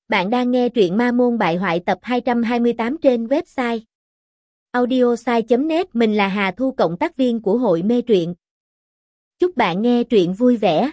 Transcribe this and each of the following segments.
Bạn đang nghe truyện Ma Môn Bại Hoại tập 228 trên website audiosai.net. Mình là Hà Thu, cộng tác viên của hội mê truyện. Chúc bạn nghe truyện vui vẻ.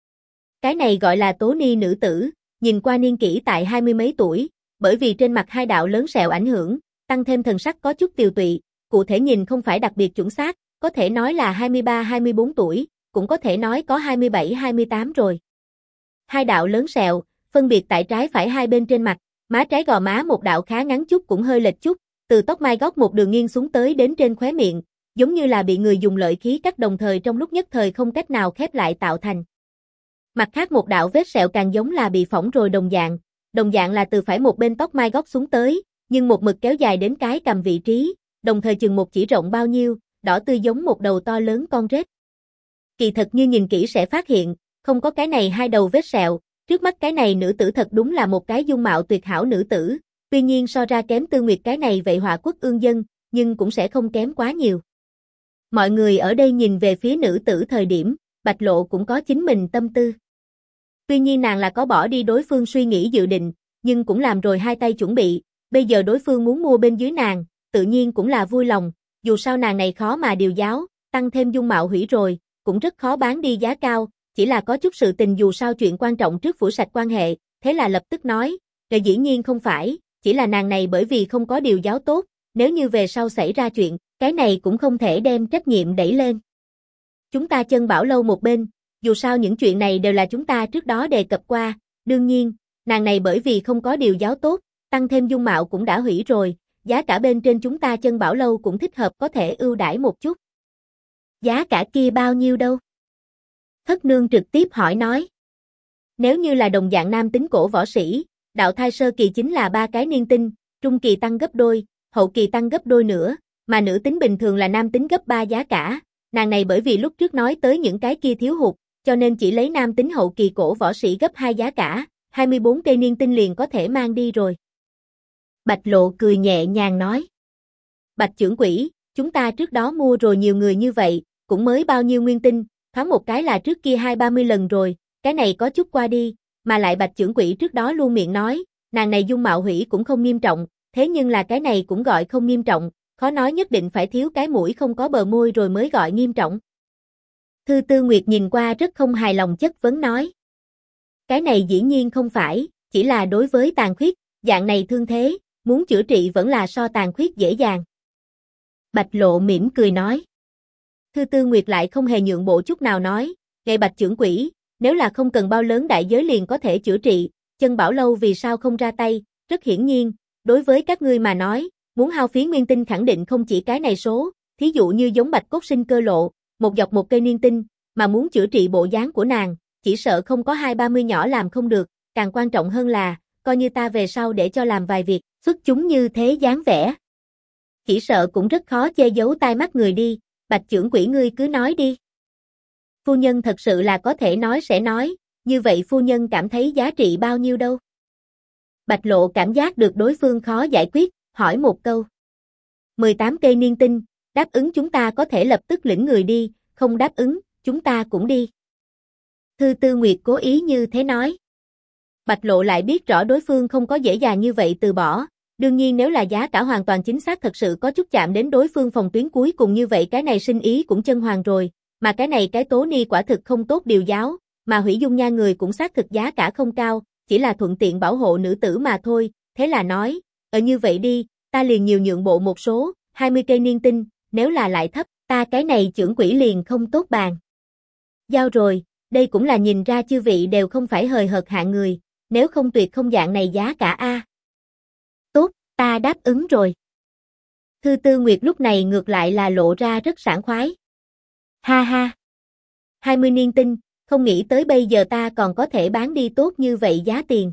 Cái này gọi là Tố Ni nữ tử, nhìn qua niên kỷ tại 20 mấy tuổi, bởi vì trên mặt hai đạo lớn sẹo ảnh hưởng, tăng thêm thần sắc có chút tiều tụy, cụ thể nhìn không phải đặc biệt chuẩn xác, có thể nói là 23-24 tuổi, cũng có thể nói có 27-28 rồi. Hai đạo lớn sẹo, phân biệt tại trái phải hai bên trên mặt, má trái gò má một đạo khá ngắn chút cũng hơi lệch chút, từ tóc mai góc một đường nghiêng xuống tới đến trên khóe miệng, giống như là bị người dùng lợi khí cắt đồng thời trong lúc nhất thời không cách nào khép lại tạo thành. Mặt khác một đạo vết sẹo càng giống là bị phỏng rồi đồng dạng là từ phải một bên tóc mai góc xuống tới, nhưng một mực kéo dài đến cái cằm vị trí, đồng thời chừng một chỉ rộng bao nhiêu, đỏ tươi giống một đầu to lớn con rết. Kỳ thật như nhìn kỹ sẽ phát hiện, không có cái này hai đầu vết sẹo, trước mắt cái này nữ tử thật đúng là một cái dung mạo tuyệt hảo nữ tử, tuy nhiên so ra kém Tư Nguyệt cái này vậy họa quốc ương dân, nhưng cũng sẽ không kém quá nhiều. Mọi người ở đây nhìn về phía nữ tử thời điểm, Bạch Lộ cũng có chính mình tâm tư. Tuy nhiên nàng là có bỏ đi đối phương suy nghĩ dự định, nhưng cũng làm rồi hai tay chuẩn bị, bây giờ đối phương muốn mua bên dưới nàng, tự nhiên cũng là vui lòng, dù sao nàng này khó mà điều giáo, tăng thêm dung mạo hủy rồi, cũng rất khó bán đi giá cao. Chỉ là có chút sự tình dù sao chuyện quan trọng trước phủ sạch quan hệ, thế là lập tức nói, dĩ nhiên không phải, chỉ là nàng này bởi vì không có điều giáo tốt, nếu như về sau xảy ra chuyện, cái này cũng không thể đem trách nhiệm đẩy lên. Chúng ta chân bảo lâu một bên, dù sao những chuyện này đều là chúng ta trước đó đề cập qua, đương nhiên, nàng này bởi vì không có điều giáo tốt, tăng thêm dung mạo cũng đã hủy rồi, giá cả bên trên chúng ta chân bảo lâu cũng thích hợp có thể ưu đãi một chút. Giá cả kia bao nhiêu đâu? Thất nương trực tiếp hỏi nói. Nếu như là đồng dạng nam tính cổ võ sĩ, đạo thai sơ kỳ chính là 3 cái niên tinh, trung kỳ tăng gấp đôi, hậu kỳ tăng gấp đôi nữa, mà nữ tính bình thường là nam tính gấp 3 giá cả. Nàng này bởi vì lúc trước nói tới những cái kia thiếu hụt, cho nên chỉ lấy nam tính hậu kỳ cổ võ sĩ gấp 2 giá cả, 24 cây niên tinh liền có thể mang đi rồi. Bạch Lộ cười nhẹ nhàng nói. Bạch trưởng quỹ, chúng ta trước đó mua rồi nhiều người như vậy, cũng mới bao nhiêu nguyên tinh, thoáng một cái là trước kia 20-30 lần rồi, cái này có chút qua đi, mà lại Bạch trưởng quỹ trước đó luôn miệng nói, nàng này dung mạo hủy cũng không nghiêm trọng, thế nhưng là cái này cũng gọi không nghiêm trọng, khó nói nhất định phải thiếu cái mũi không có bờ môi rồi mới gọi nghiêm trọng. Thư Tư Nguyệt nhìn qua rất không hài lòng chất vấn nói. Cái này dĩ nhiên không phải, chỉ là đối với tàn khuyết, dạng này thương thế, muốn chữa trị vẫn là so tàn khuyết dễ dàng. Bạch Lộ mỉm cười nói. Thư Tư Nguyệt lại không hề nhượng bộ chút nào nói, "Ngài Bạch trưởng quỹ, nếu là không cần bao lớn đại giới liền có thể chữa trị, chân bảo lâu vì sao không ra tay?" Rất hiển nhiên, đối với các ngươi mà nói, muốn hao phí nguyên tinh khẳng định không chỉ cái này số, thí dụ như giống Bạch Cốt Sinh Cơ Lộ, một dọc một cây niên tinh, mà muốn chữa trị bộ dáng của nàng, chỉ sợ không có 20-30 nhỏ làm không được, càng quan trọng hơn là, coi như ta về sau để cho làm vài việc, xuất chúng như thế dáng vẻ. Chỉ sợ cũng rất khó che giấu tai mắt người đi. Bạch trưởng quỹ ngươi cứ nói đi. Phu nhân thật sự là có thể nói sẽ nói, như vậy phu nhân cảm thấy giá trị bao nhiêu đâu? Bạch Lộ cảm giác được đối phương khó giải quyết, hỏi một câu. 18 cây niên tinh, đáp ứng chúng ta có thể lập tức lĩnh người đi, không đáp ứng, chúng ta cũng đi. Thư Tư Nguyệt cố ý như thế nói. Bạch Lộ lại biết rõ đối phương không có dễ dàng như vậy từ bỏ. Đương nhiên nếu là giá cả hoàn toàn chính xác thật sự có chút chạm đến đối phương phòng tuyến cuối cùng như vậy cái này sinh ý cũng chân hoàng rồi, mà cái này cái Tố Ni quả thực không tốt điều giáo, mà hủy dung nha người cũng xác thực giá cả không cao, chỉ là thuận tiện bảo hộ nữ tử mà thôi, thế là nói, như vậy đi, ta liền nhiều nhượng bộ một số, 20 cây niên tinh, nếu là lại thấp, ta cái này trưởng quỹ liền không tốt bàn. Giao rồi, đây cũng là nhìn ra chư vị đều không phải hời hợt hạng người, nếu không tuyệt không dạng này giá cả a. Tốt, ta đáp ứng rồi. Thư Tư Nguyệt lúc này ngược lại là lộ ra rất sảng khoái. Ha ha. 20 niên tinh, không nghĩ tới bây giờ ta còn có thể bán đi tốt như vậy giá tiền.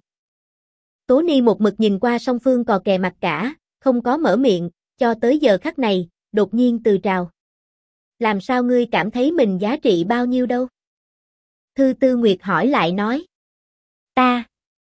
Tố Ni một mực nhìn qua song phương cò kè mặt cả, không có mở miệng, cho tới giờ khắc này, đột nhiên từ trào. Làm sao ngươi cảm thấy mình giá trị bao nhiêu đâu? Thư Tư Nguyệt hỏi lại nói. Ta.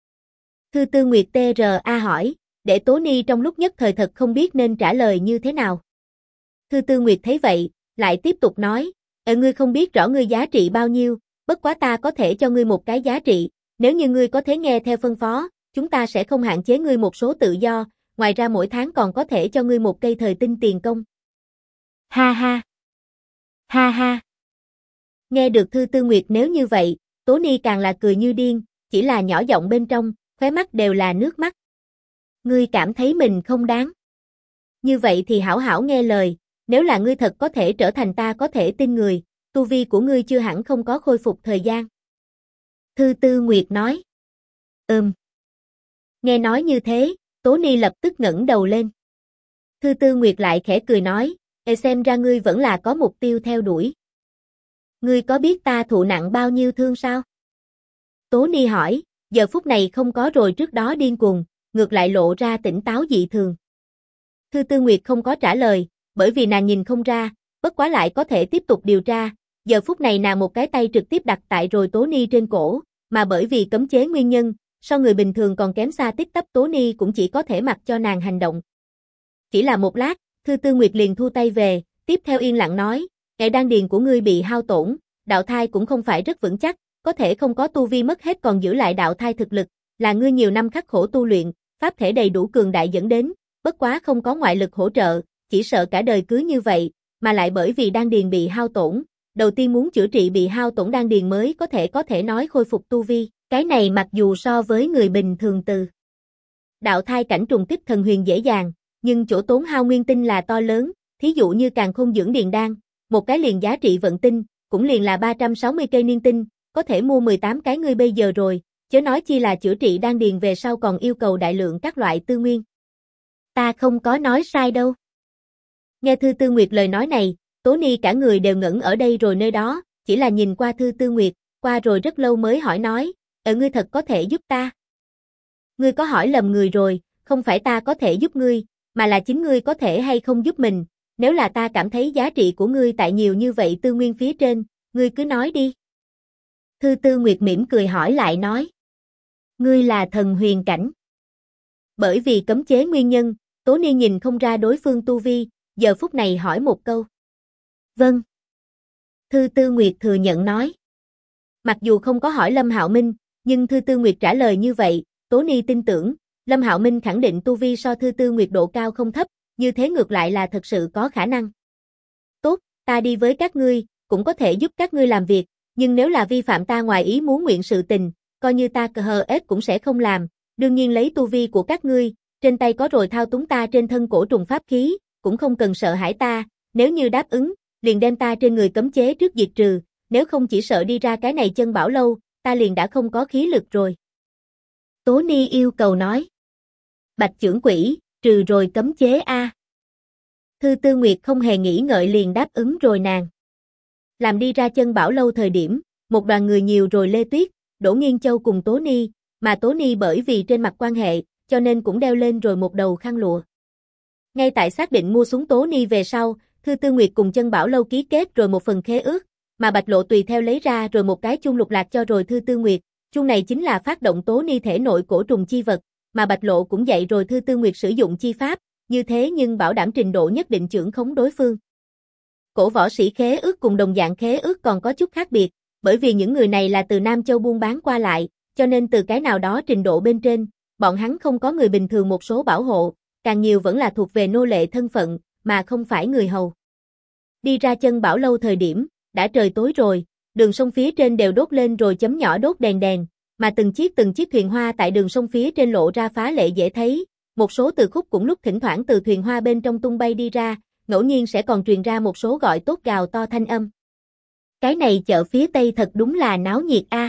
Thư Tư Nguyệt TRA hỏi. Để Tố Ni trong lúc nhất thời thật không biết nên trả lời như thế nào. Thư Tư Nguyệt thấy vậy, lại tiếp tục nói, ngươi không biết rõ ngươi giá trị bao nhiêu, bất quá ta có thể cho ngươi một cái giá trị, nếu như ngươi có thể nghe theo phân phó, chúng ta sẽ không hạn chế ngươi một số tự do, ngoài ra mỗi tháng còn có thể cho ngươi một cây thời tinh tiền công. Ha ha. Ha ha. Nghe được Thư Tư Nguyệt nếu như vậy, Tố Ni càng là cười như điên, chỉ là nhỏ giọng bên trong, khóe mắt đều là nước mắt. Ngươi cảm thấy mình không đáng. Như vậy thì hảo hảo nghe lời, nếu là ngươi thật có thể trở thành ta có thể tin người, tu vi của ngươi chưa hẳn không có khôi phục thời gian. Thư Tư Nguyệt nói. Nghe nói như thế, Tố Ni lập tức ngẩng đầu lên. Thư Tư Nguyệt lại khẽ cười nói, xem ra ngươi vẫn là có mục tiêu theo đuổi. Ngươi có biết ta thụ nặng bao nhiêu thương sao? Tố Ni hỏi, giờ phút này không có rồi trước đó điên cuồng, ngược lại lộ ra tỉnh táo dị thường. Thư Tư Nguyệt không có trả lời, bởi vì nàng nhìn không ra, bất quá lại có thể tiếp tục điều tra. Giờ phút này nàng một cái tay trực tiếp đặt tại rồi Tố Ni trên cổ, mà bởi vì cấm chế nguyên nhân, so người bình thường còn kém xa tích tắp Tố Ni cũng chỉ có thể mặc cho nàng hành động. Chỉ là một lát, Thư Tư Nguyệt liền thu tay về, tiếp theo yên lặng nói, hệ đan điền của ngươi bị hao tổn, đạo thai cũng không phải rất vững chắc, có thể không có tu vi mất hết còn giữ lại đạo thai thực lực, là ngươi nhiều năm khắc khổ tu luyện, pháp thể đầy đủ cường đại dẫn đến, bất quá không có ngoại lực hỗ trợ, chỉ sợ cả đời cứ như vậy, mà lại bởi vì đan điền bị hao tổn, đầu tiên muốn chữa trị bị hao tổn đan điền mới có thể nói khôi phục tu vi, cái này mặc dù so với người bình thường từ đạo thai cảnh trùng kích thần huyền dễ dàng, nhưng chỗ tốn hao nguyên tinh là to lớn, thí dụ như Càn Khôn dưỡng điền đan, một cái liền giá trị vận tinh, cũng liền là 360 cây niên tinh, có thể mua 18 cái ngươi bây giờ rồi, chớ nói chi là chữa trị đan điền về sau còn yêu cầu đại lượng các loại tư nguyên. Ta không có nói sai đâu. Nghe Thư Tư Nguyệt lời nói này, Tố Ni cả người đều ngẩn ở đây rồi nơi đó, chỉ là nhìn qua Thư Tư Nguyệt, qua rồi rất lâu mới hỏi nói, ngươi thật có thể giúp ta? Ngươi có hỏi lầm người rồi, không phải ta có thể giúp ngươi, mà là chính ngươi có thể hay không giúp mình, nếu là ta cảm thấy giá trị của ngươi tại nhiều như vậy tư nguyên phía trên, ngươi cứ nói đi. Thư Tư Nguyệt mỉm cười hỏi lại nói, ngươi là thần huyền cảnh. Bởi vì cấm chế nguyên nhân, Tố Ni nhìn không ra đối phương tu vi, giờ phút này hỏi một câu. Vâng. Thư Tư Nguyệt thừa nhận nói. Mặc dù không có hỏi Lâm Hạo Minh, nhưng Thư Tư Nguyệt trả lời như vậy, Tố Ni tin tưởng, Lâm Hạo Minh khẳng định tu vi so Thư Tư Nguyệt độ cao không thấp, như thế ngược lại là thật sự có khả năng. Tốt, ta đi với các ngươi, cũng có thể giúp các ngươi làm việc, nhưng nếu là vi phạm ta ngoài ý muốn nguyện sự tình, coi như ta cũng sẽ không làm, đương nhiên lấy tu vi của các ngươi, trên tay có rồi thao túng ta trên thân cổ trùng pháp khí, cũng không cần sợ hãi ta, nếu như đáp ứng, liền đem ta trên người cấm chế trước diệt trừ, nếu không chỉ sợ đi ra cái này chân bảo lâu, ta liền đã không có khí lực rồi. Tố Ni yêu cầu nói. Bạch trưởng quỷ, trừ rồi cấm chế a. Thư Tư Nguyệt không hề nghĩ ngợi liền đáp ứng rồi nàng. Làm đi ra chân bảo lâu thời điểm, một đoàn người nhiều rồi Lê Tuyết, Đỗ Nghiên Châu cùng Tố Ni, mà Tố Ni bởi vì trên mặt quan hệ, cho nên cũng đeo lên rồi một đầu khăn lụa. Ngay tại xác định mua súng Tố Ni về sau, Thư Tư Nguyệt cùng chân bảo lâu ký kết rồi một phần khế ước, mà Bạch Lộ tùy theo lấy ra rồi một cái chuông lục lạc cho rồi Thư Tư Nguyệt, chuông này chính là phát động Tố Ni thể nội cổ trùng chi vật, mà Bạch Lộ cũng dạy rồi Thư Tư Nguyệt sử dụng chi pháp, như thế nhưng bảo đảm trình độ nhất định chưởng khống đối phương. Cổ võ sĩ khế ước cùng đồng dạng khế ước còn có chút khác biệt, bởi vì những người này là từ Nam Châu buôn bán qua lại, cho nên từ cái nào đó trình độ bên trên, bọn hắn không có người bình thường một số bảo hộ, càng nhiều vẫn là thuộc về nô lệ thân phận, mà không phải người hầu. Đi ra chân bảo lâu thời điểm, đã trời tối rồi, đường sông phía trên đều đốt lên rồi chấm nhỏ đốt đèn đèn, mà từng chiếc thuyền hoa tại đường sông phía trên lộ ra phá lệ dễ thấy, một số từ khúc cũng lúc thỉnh thoảng từ thuyền hoa bên trong tung bay đi ra, ngẫu nhiên sẽ còn truyền ra một số gọi tốt gào to thanh âm. Cái này chợ phía Tây thật đúng là náo nhiệt a.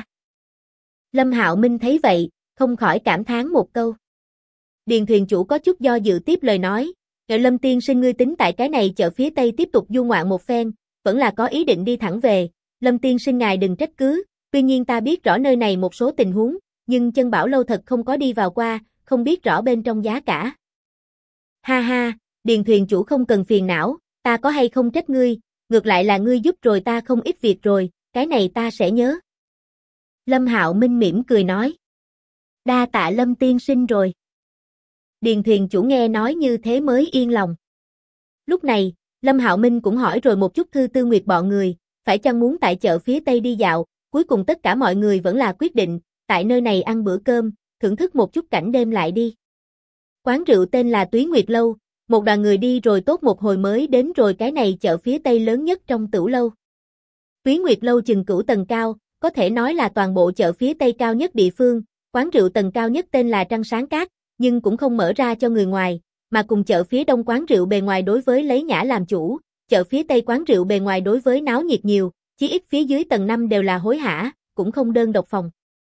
Lâm Hạo Minh thấy vậy, không khỏi cảm thán một câu. Điền thuyền chủ có chút do dự tiếp lời nói, Lâm tiên sinh ngươi tính tại cái này chợ phía Tây tiếp tục du ngoạn một phen, vẫn là có ý định đi thẳng về, Lâm tiên sinh ngài đừng trách cứ, tuy nhiên ta biết rõ nơi này một số tình huống, nhưng chân bảo lâu thật không có đi vào qua, không biết rõ bên trong giá cả. Ha ha, Điền thuyền chủ không cần phiền não, ta có hay không trách ngươi, ngược lại là ngươi giúp rồi ta không ít việc rồi, cái này ta sẽ nhớ. Lâm Hạo Minh mỉm cười nói. Đa tạ Lâm tiên sinh rồi. Điền thuyền chủ nghe nói như thế mới yên lòng. Lúc này, Lâm Hạo Minh cũng hỏi rồi một chút Thư Tư Nguyệt bọn người, phải chăng muốn tại chợ phía Tây đi dạo, cuối cùng tất cả mọi người vẫn là quyết định, tại nơi này ăn bữa cơm, thưởng thức một chút cảnh đêm lại đi. Quán rượu tên là Túy Nguyệt Lâu, một đoàn người đi rồi tốt một hồi mới đến rồi cái này chợ phía tây lớn nhất trong Tửu Lâu. Túy Nguyệt Lâu chừng cửu tầng cao, có thể nói là toàn bộ chợ phía tây cao nhất địa phương, quán rượu tầng cao nhất tên là Trăng Sáng Cát, nhưng cũng không mở ra cho người ngoài, mà cùng chợ phía đông quán rượu bề ngoài đối với lấy nhã làm chủ, chợ phía tây quán rượu bề ngoài đối với náo nhiệt nhiều, chí ít phía dưới tầng 5 đều là hối hả, cũng không đơn độc phòng.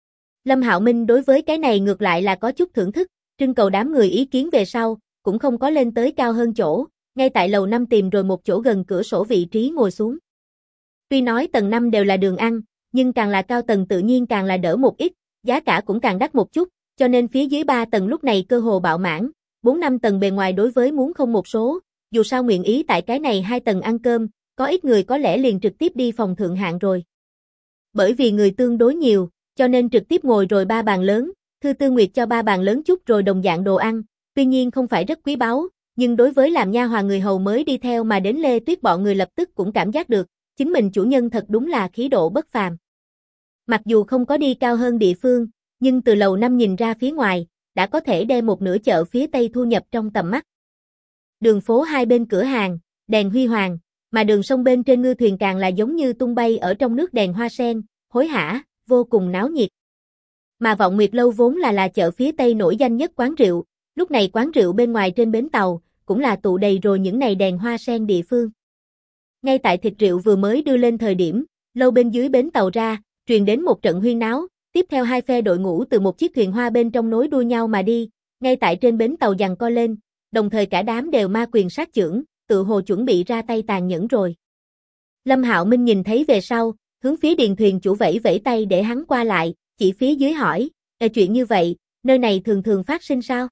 Lâm Hạo Minh đối với cái này ngược lại là có chút thưởng thức, trưng cầu đám người ý kiến về sau, cũng không có lên tới cao hơn chỗ, ngay tại lầu 5 tìm rồi một chỗ gần cửa sổ vị trí ngồi xuống. Tuy nói tầng 5 đều là đường ăn, nhưng càng là cao tầng tự nhiên càng là đỡ một ít, giá cả cũng càng đắt một chút, cho nên phía dưới 3 tầng lúc này cơ hồ bạo mãn, 4-5 tầng bề ngoài đối với muốn không một số, dù sao nguyện ý tại cái này 2 tầng ăn cơm, có ít người có lẽ liền trực tiếp đi phòng thượng hạng rồi. Bởi vì người tương đối nhiều, cho nên trực tiếp ngồi rồi 3 bàn lớn, Thư Tư Nguyệt cho 3 bàn lớn chút rồi đồng dạng đồ ăn, tuy nhiên không phải rất quý báu, nhưng đối với làm nha hoàn người hầu mới đi theo mà đến Lê Tuyết bọn người lập tức cũng cảm giác được, chính mình chủ nhân thật đúng là khí độ bất phàm. Mặc dù không có đi cao hơn địa phương, nhưng từ lầu 5 nhìn ra phía ngoài, đã có thể đem một nửa chợ phía tây thu nhập trong tầm mắt. Đường phố hai bên cửa hàng, đèn huy hoàng, mà đường sông bên trên ngư thuyền càng là giống như tung bay ở trong nước đèn hoa sen, hối hả, vô cùng náo nhiệt. Mà Vọng Nguyệt Lâu vốn là chợ phía tây nổi danh nhất quán rượu, lúc này quán rượu bên ngoài trên bến tàu, cũng là tụ đầy rồi những này đèn hoa sen địa phương. Ngay tại thịt rượu vừa mới đưa lên thời điểm, lâu bên dưới bến tàu ra, truyền đến một trận huyên náo, tiếp theo hai phe đội ngũ từ một chiếc thuyền hoa bên trong nối đuôi nhau mà đi, ngay tại trên bến tàu giằng co lên, đồng thời cả đám đều ma quyền sát chưởng, tự hồ chuẩn bị ra tay tàn nhẫn rồi. Lâm Hạo Minh nhìn thấy về sau, hướng phía điền thuyền chủ vẫy vẫy tay để hắn qua lại, chỉ phía dưới hỏi, chuyện như vậy, nơi này thường thường phát sinh sao?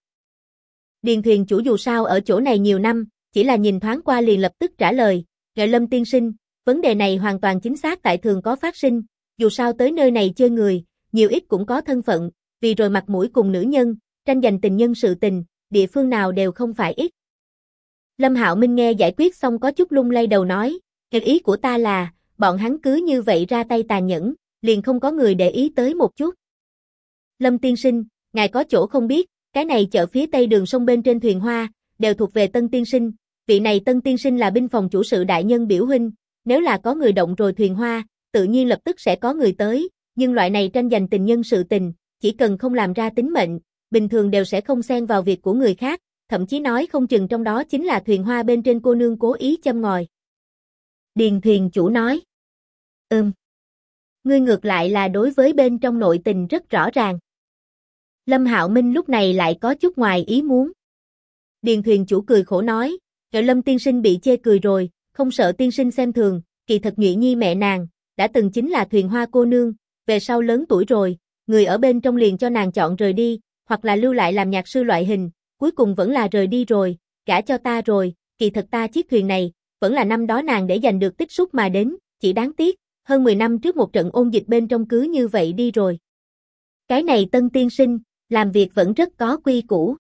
Điền thuyền chủ dù sao ở chỗ này nhiều năm, chỉ là nhìn thoáng qua liền lập tức trả lời, Lâm tiên sinh, vấn đề này hoàn toàn chính xác tại thường có phát sinh, dù sao tới nơi này chơi người, nhiều ít cũng có thân phận, vì rồi mặt mũi cùng nữ nhân, tranh giành tình nhân sự tình, địa phương nào đều không phải ít. Lâm Hạo Minh nghe giải quyết xong có chút lung lay đầu nói, ý của ta là, bọn hắn cứ như vậy ra tay tàn nhẫn, liền không có người để ý tới một chút. Lâm tiên sinh, ngài có chỗ không biết, cái này chợ phía tây đường sông bên trên thuyền hoa, đều thuộc về Tân tiên sinh, vị này Tân tiên sinh là binh phòng chủ sự đại nhân biểu huynh, nếu là có người động rồi thuyền hoa, tự nhiên lập tức sẽ có người tới, nhưng loại này tranh giành tình nhân sự tình, chỉ cần không làm ra tính mệnh, bình thường đều sẽ không xen vào việc của người khác, thậm chí nói không chừng trong đó chính là thuyền hoa bên trên cô nương cố ý châm ngòi. Điền thuyền chủ nói, ngươi ngược lại là đối với bên trong nội tình rất rõ ràng. Lâm Hạo Minh lúc này lại có chút ngoài ý muốn. Điền thuyền chủ cười khổ nói, Lâm tiên sinh bị chê cười rồi, không sợ tiên sinh xem thường, kỳ thật Nhụy Nhi mẹ nàng, đã từng chính là thuyền hoa cô nương, về sau lớn tuổi rồi, người ở bên trong liền cho nàng chọn rời đi, hoặc là lưu lại làm nhạc sư loại hình, cuối cùng vẫn là rời đi rồi, gả cho ta rồi, kỳ thật ta chiếc thuyền này, vẫn là năm đó nàng để giành được tích xúc mà đến, chỉ đáng tiếc, hơn 10 năm trước một trận ôn dịch bên trong cứ như vậy đi rồi. Cái này Tân tiên sinh, làm việc vẫn rất có quy củ.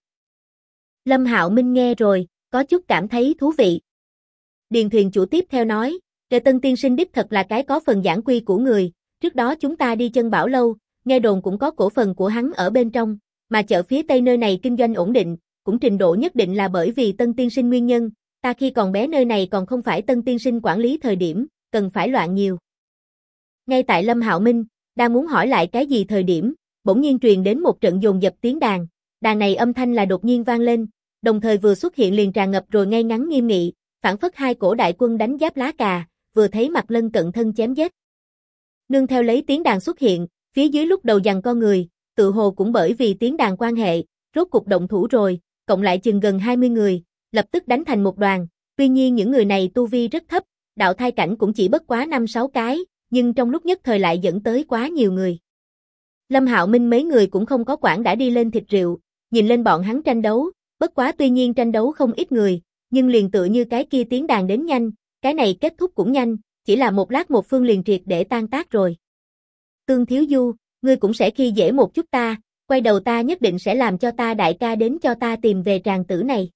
Lâm Hạo Minh nghe rồi, có chút cảm thấy thú vị. Điền thuyền chủ tiếp theo nói, Tân tiên sinh đích thật là cái có phần giảng quy của người, trước đó chúng ta đi Chân Bảo Lâu, nghe đồn cũng có cổ phần của hắn ở bên trong, mà chợ phía tây nơi này kinh doanh ổn định, cũng trình độ nhất định là bởi vì Tân tiên sinh nguyên nhân, ta khi còn bé nơi này còn không phải Tân tiên sinh quản lý thời điểm, cần phải loạn nhiều. Ngay tại Lâm Hạo Minh, đang muốn hỏi lại cái gì thời điểm, bỗng nhiên truyền đến một trận dồn dập tiếng đàn, đàn này âm thanh là đột nhiên vang lên, đồng thời vừa xuất hiện liền tràn ngập rồi ngay ngắn nghiêm nghị, phảng phất hai cổ đại quân đánh giáp lá cà, vừa thấy mặt lân cận thân chém giết. Nương theo lấy tiếng đàn xuất hiện, phía dưới lúc đầu giằng co người, tự hồ cũng bởi vì tiếng đàn quan hệ, rốt cục động thủ rồi, cộng lại chừng gần 20 người, lập tức đánh thành một đoàn, tuy nhiên những người này tu vi rất thấp, đạo thai cảnh cũng chỉ bất quá 5-6 cái, nhưng trong lúc nhất thời lại dẫn tới quá nhiều người. Lâm Hạo Minh mấy người cũng không có quản đã đi lên thịt rượu, nhìn lên bọn hắn tranh đấu, bất quá tuy nhiên tranh đấu không ít người, nhưng liền tựa như cái kia tiếng đàn đến nhanh, cái này kết thúc cũng nhanh, chỉ là một lát một phương liền triệt để tan tác rồi. Tương Thiếu Du, ngươi cũng sẽ khi dễ một chút ta, quay đầu ta nhất định sẽ làm cho ta đại ca đến cho ta tìm về tràng tử này.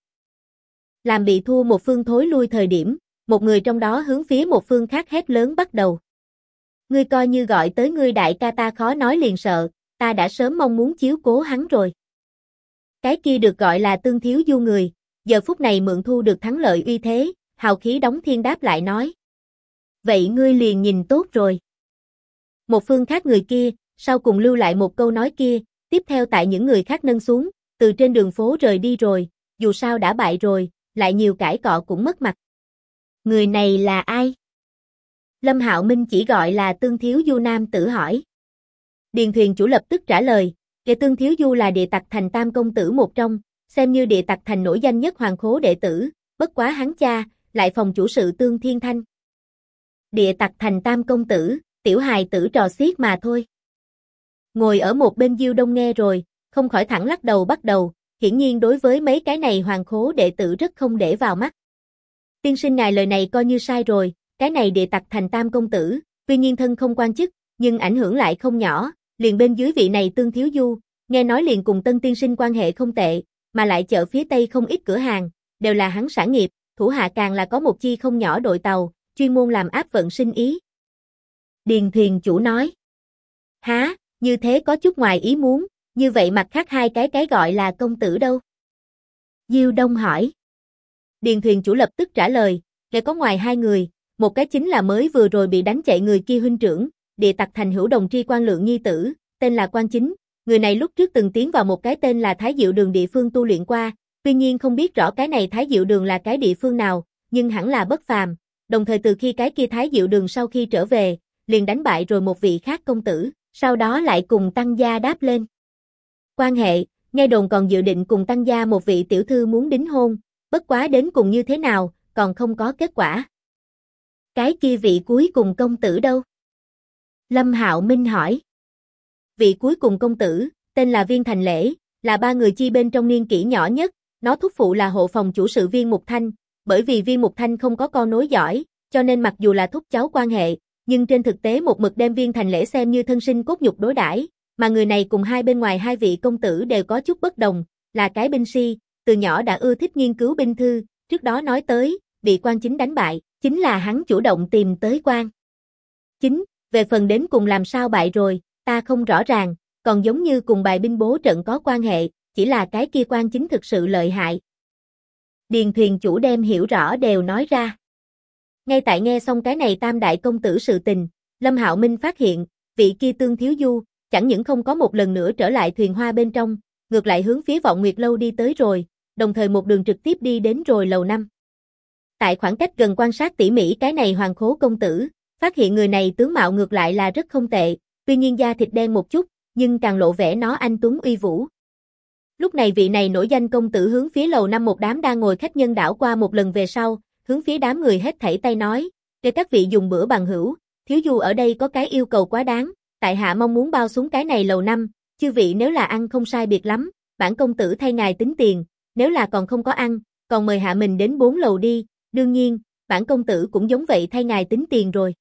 Làm bị thua một phương thối lui thời điểm, một người trong đó hướng phía một phương khác hét lớn bắt đầu. Ngươi coi như gọi tới ngươi đại ca ta khó nói liền sợ, ta đã sớm mong muốn chiếu cố hắn rồi. Cái kia được gọi là Tương Thiếu Du người, giờ phút này mượn thu được thắng lợi uy thế, hào khí đóng thiên đáp lại nói. Vậy ngươi liền nhìn tốt rồi. Một phương khác người kia, sau cùng lưu lại một câu nói kia, tiếp theo tại những người khác nâng xuống, từ trên đường phố rời đi rồi, dù sao đã bại rồi, lại nhiều cãi cọ cũng mất mặt. Người này là ai? Lâm Hạo Minh chỉ gọi là Tương Thiếu Du nam tử hỏi. Điền thuyền chủ lập tức trả lời, kẻ Tương Thiếu Du là địa tặc thành tam công tử một trong, xem như địa tặc thành nổi danh nhất hoàng khố đệ tử, bất quá hắn cha, lại phòng chủ sự Tương Thiên Thanh. Địa tặc thành tam công tử, tiểu hài tử trò xiết mà thôi. Ngồi ở một bên Diêu Đông nghe rồi, không khỏi thẳng lắc đầu bắt đầu, hiển nhiên đối với mấy cái này hoàng khố đệ tử rất không để vào mắt. Tiên sinh ngài lời này coi như sai rồi, cái này địa tặc thành tam công tử, tuy nhiên thân không quan chức, nhưng ảnh hưởng lại không nhỏ, liền bên dưới vị này Tương Thiếu Du, nghe nói liền cùng Tân tiên sinh quan hệ không tệ, mà lại chợ phía Tây không ít cửa hàng, đều là hắn sản nghiệp, thủ hạ càng là có một chi không nhỏ đội tàu, chuyên môn làm áp vận sinh ý. Điền thuyền chủ nói. Há, như thế có chút ngoài ý muốn, như vậy mặt khác hai cái gọi là công tử đâu? Diêu Đông hỏi. Điền thuyền chủ lập tức trả lời, kẻ có ngoài hai người, một cái chính là mới vừa rồi bị đánh chạy người kia huynh trưởng, địa tặc thành hữu đồng tri quan lượng nhi tử, tên là Quan Chính, người này lúc trước từng tiến vào một cái tên là Thái Diệu Đường địa phương tu luyện qua, tuy nhiên không biết rõ cái này Thái Diệu Đường là cái địa phương nào, nhưng hẳn là bất phàm, đồng thời từ khi cái kia Thái Diệu Đường sau khi trở về, liền đánh bại rồi một vị khác công tử, sau đó lại cùng tăng gia đáp lên. Quan hệ, nghe đồn còn dự định cùng tăng gia một vị tiểu thư muốn đính hôn, bất quá đến cùng như thế nào, còn không có kết quả. Cái kia vị cuối cùng công tử đâu? Lâm Hạo Minh hỏi. Vị cuối cùng công tử, tên là Viên Thành Lễ, là ba người chi bên trong niên kỷ nhỏ nhất, nó thúc phụ là hộ phòng chủ sự Viên Mục Thanh, bởi vì Viên Mục Thanh không có con nối dõi, cho nên mặc dù là thúc cháu quan hệ, nhưng trên thực tế một mực đem Viên Thành Lễ xem như thân sinh cốt nhục đối đãi, mà người này cùng hai bên ngoài hai vị công tử đều có chút bất đồng, là cái binh si, từ nhỏ đã ưa thích nghiên cứu binh thư, trước đó nói tới, bị Quan Chính đánh bại, chính là hắn chủ động tìm tới Quan Chính, về phần đến cùng làm sao bại rồi, ta không rõ ràng, còn giống như cùng bài binh bố trận có quan hệ, chỉ là cái kia Quan Chính thực sự lợi hại. Điền thuyền chủ đem hiểu rõ đều nói ra. Ngay tại nghe xong cái này tam đại công tử sự tình, Lâm Hạo Minh phát hiện, vị kia Tương Thiếu Du, chẳng những không có một lần nữa trở lại thuyền hoa bên trong, ngược lại hướng phía Vọng Nguyệt Lâu đi tới rồi, đồng thời một đường trực tiếp đi đến rồi lầu 5. Tại khoảng cách gần quan sát tỉ mỉ cái này hoàng khố công tử, phát hiện người này tướng mạo ngược lại là rất không tệ, tuy nhiên da thịt đen một chút, nhưng càng lộ vẻ nó anh tuấn uy vũ. Lúc này vị này nổi danh công tử hướng phía lầu 5 một đám đang ngồi khách nhân đảo qua một lần về sau, hướng phía đám người hết thảy tay nói, để các vị dùng bữa bằng hữu, Thiếu Du ở đây có cái yêu cầu quá đáng, tại hạ mong muốn bao xuống cái này lầu 5, chư vị nếu là ăn không sai biệt lắm, bản công tử thay ngài tính tiền, nếu là còn không có ăn, còn mời hạ mình đến 4 lầu đi, đương nhiên, bản công tử cũng giống vậy thay ngài tính tiền rồi.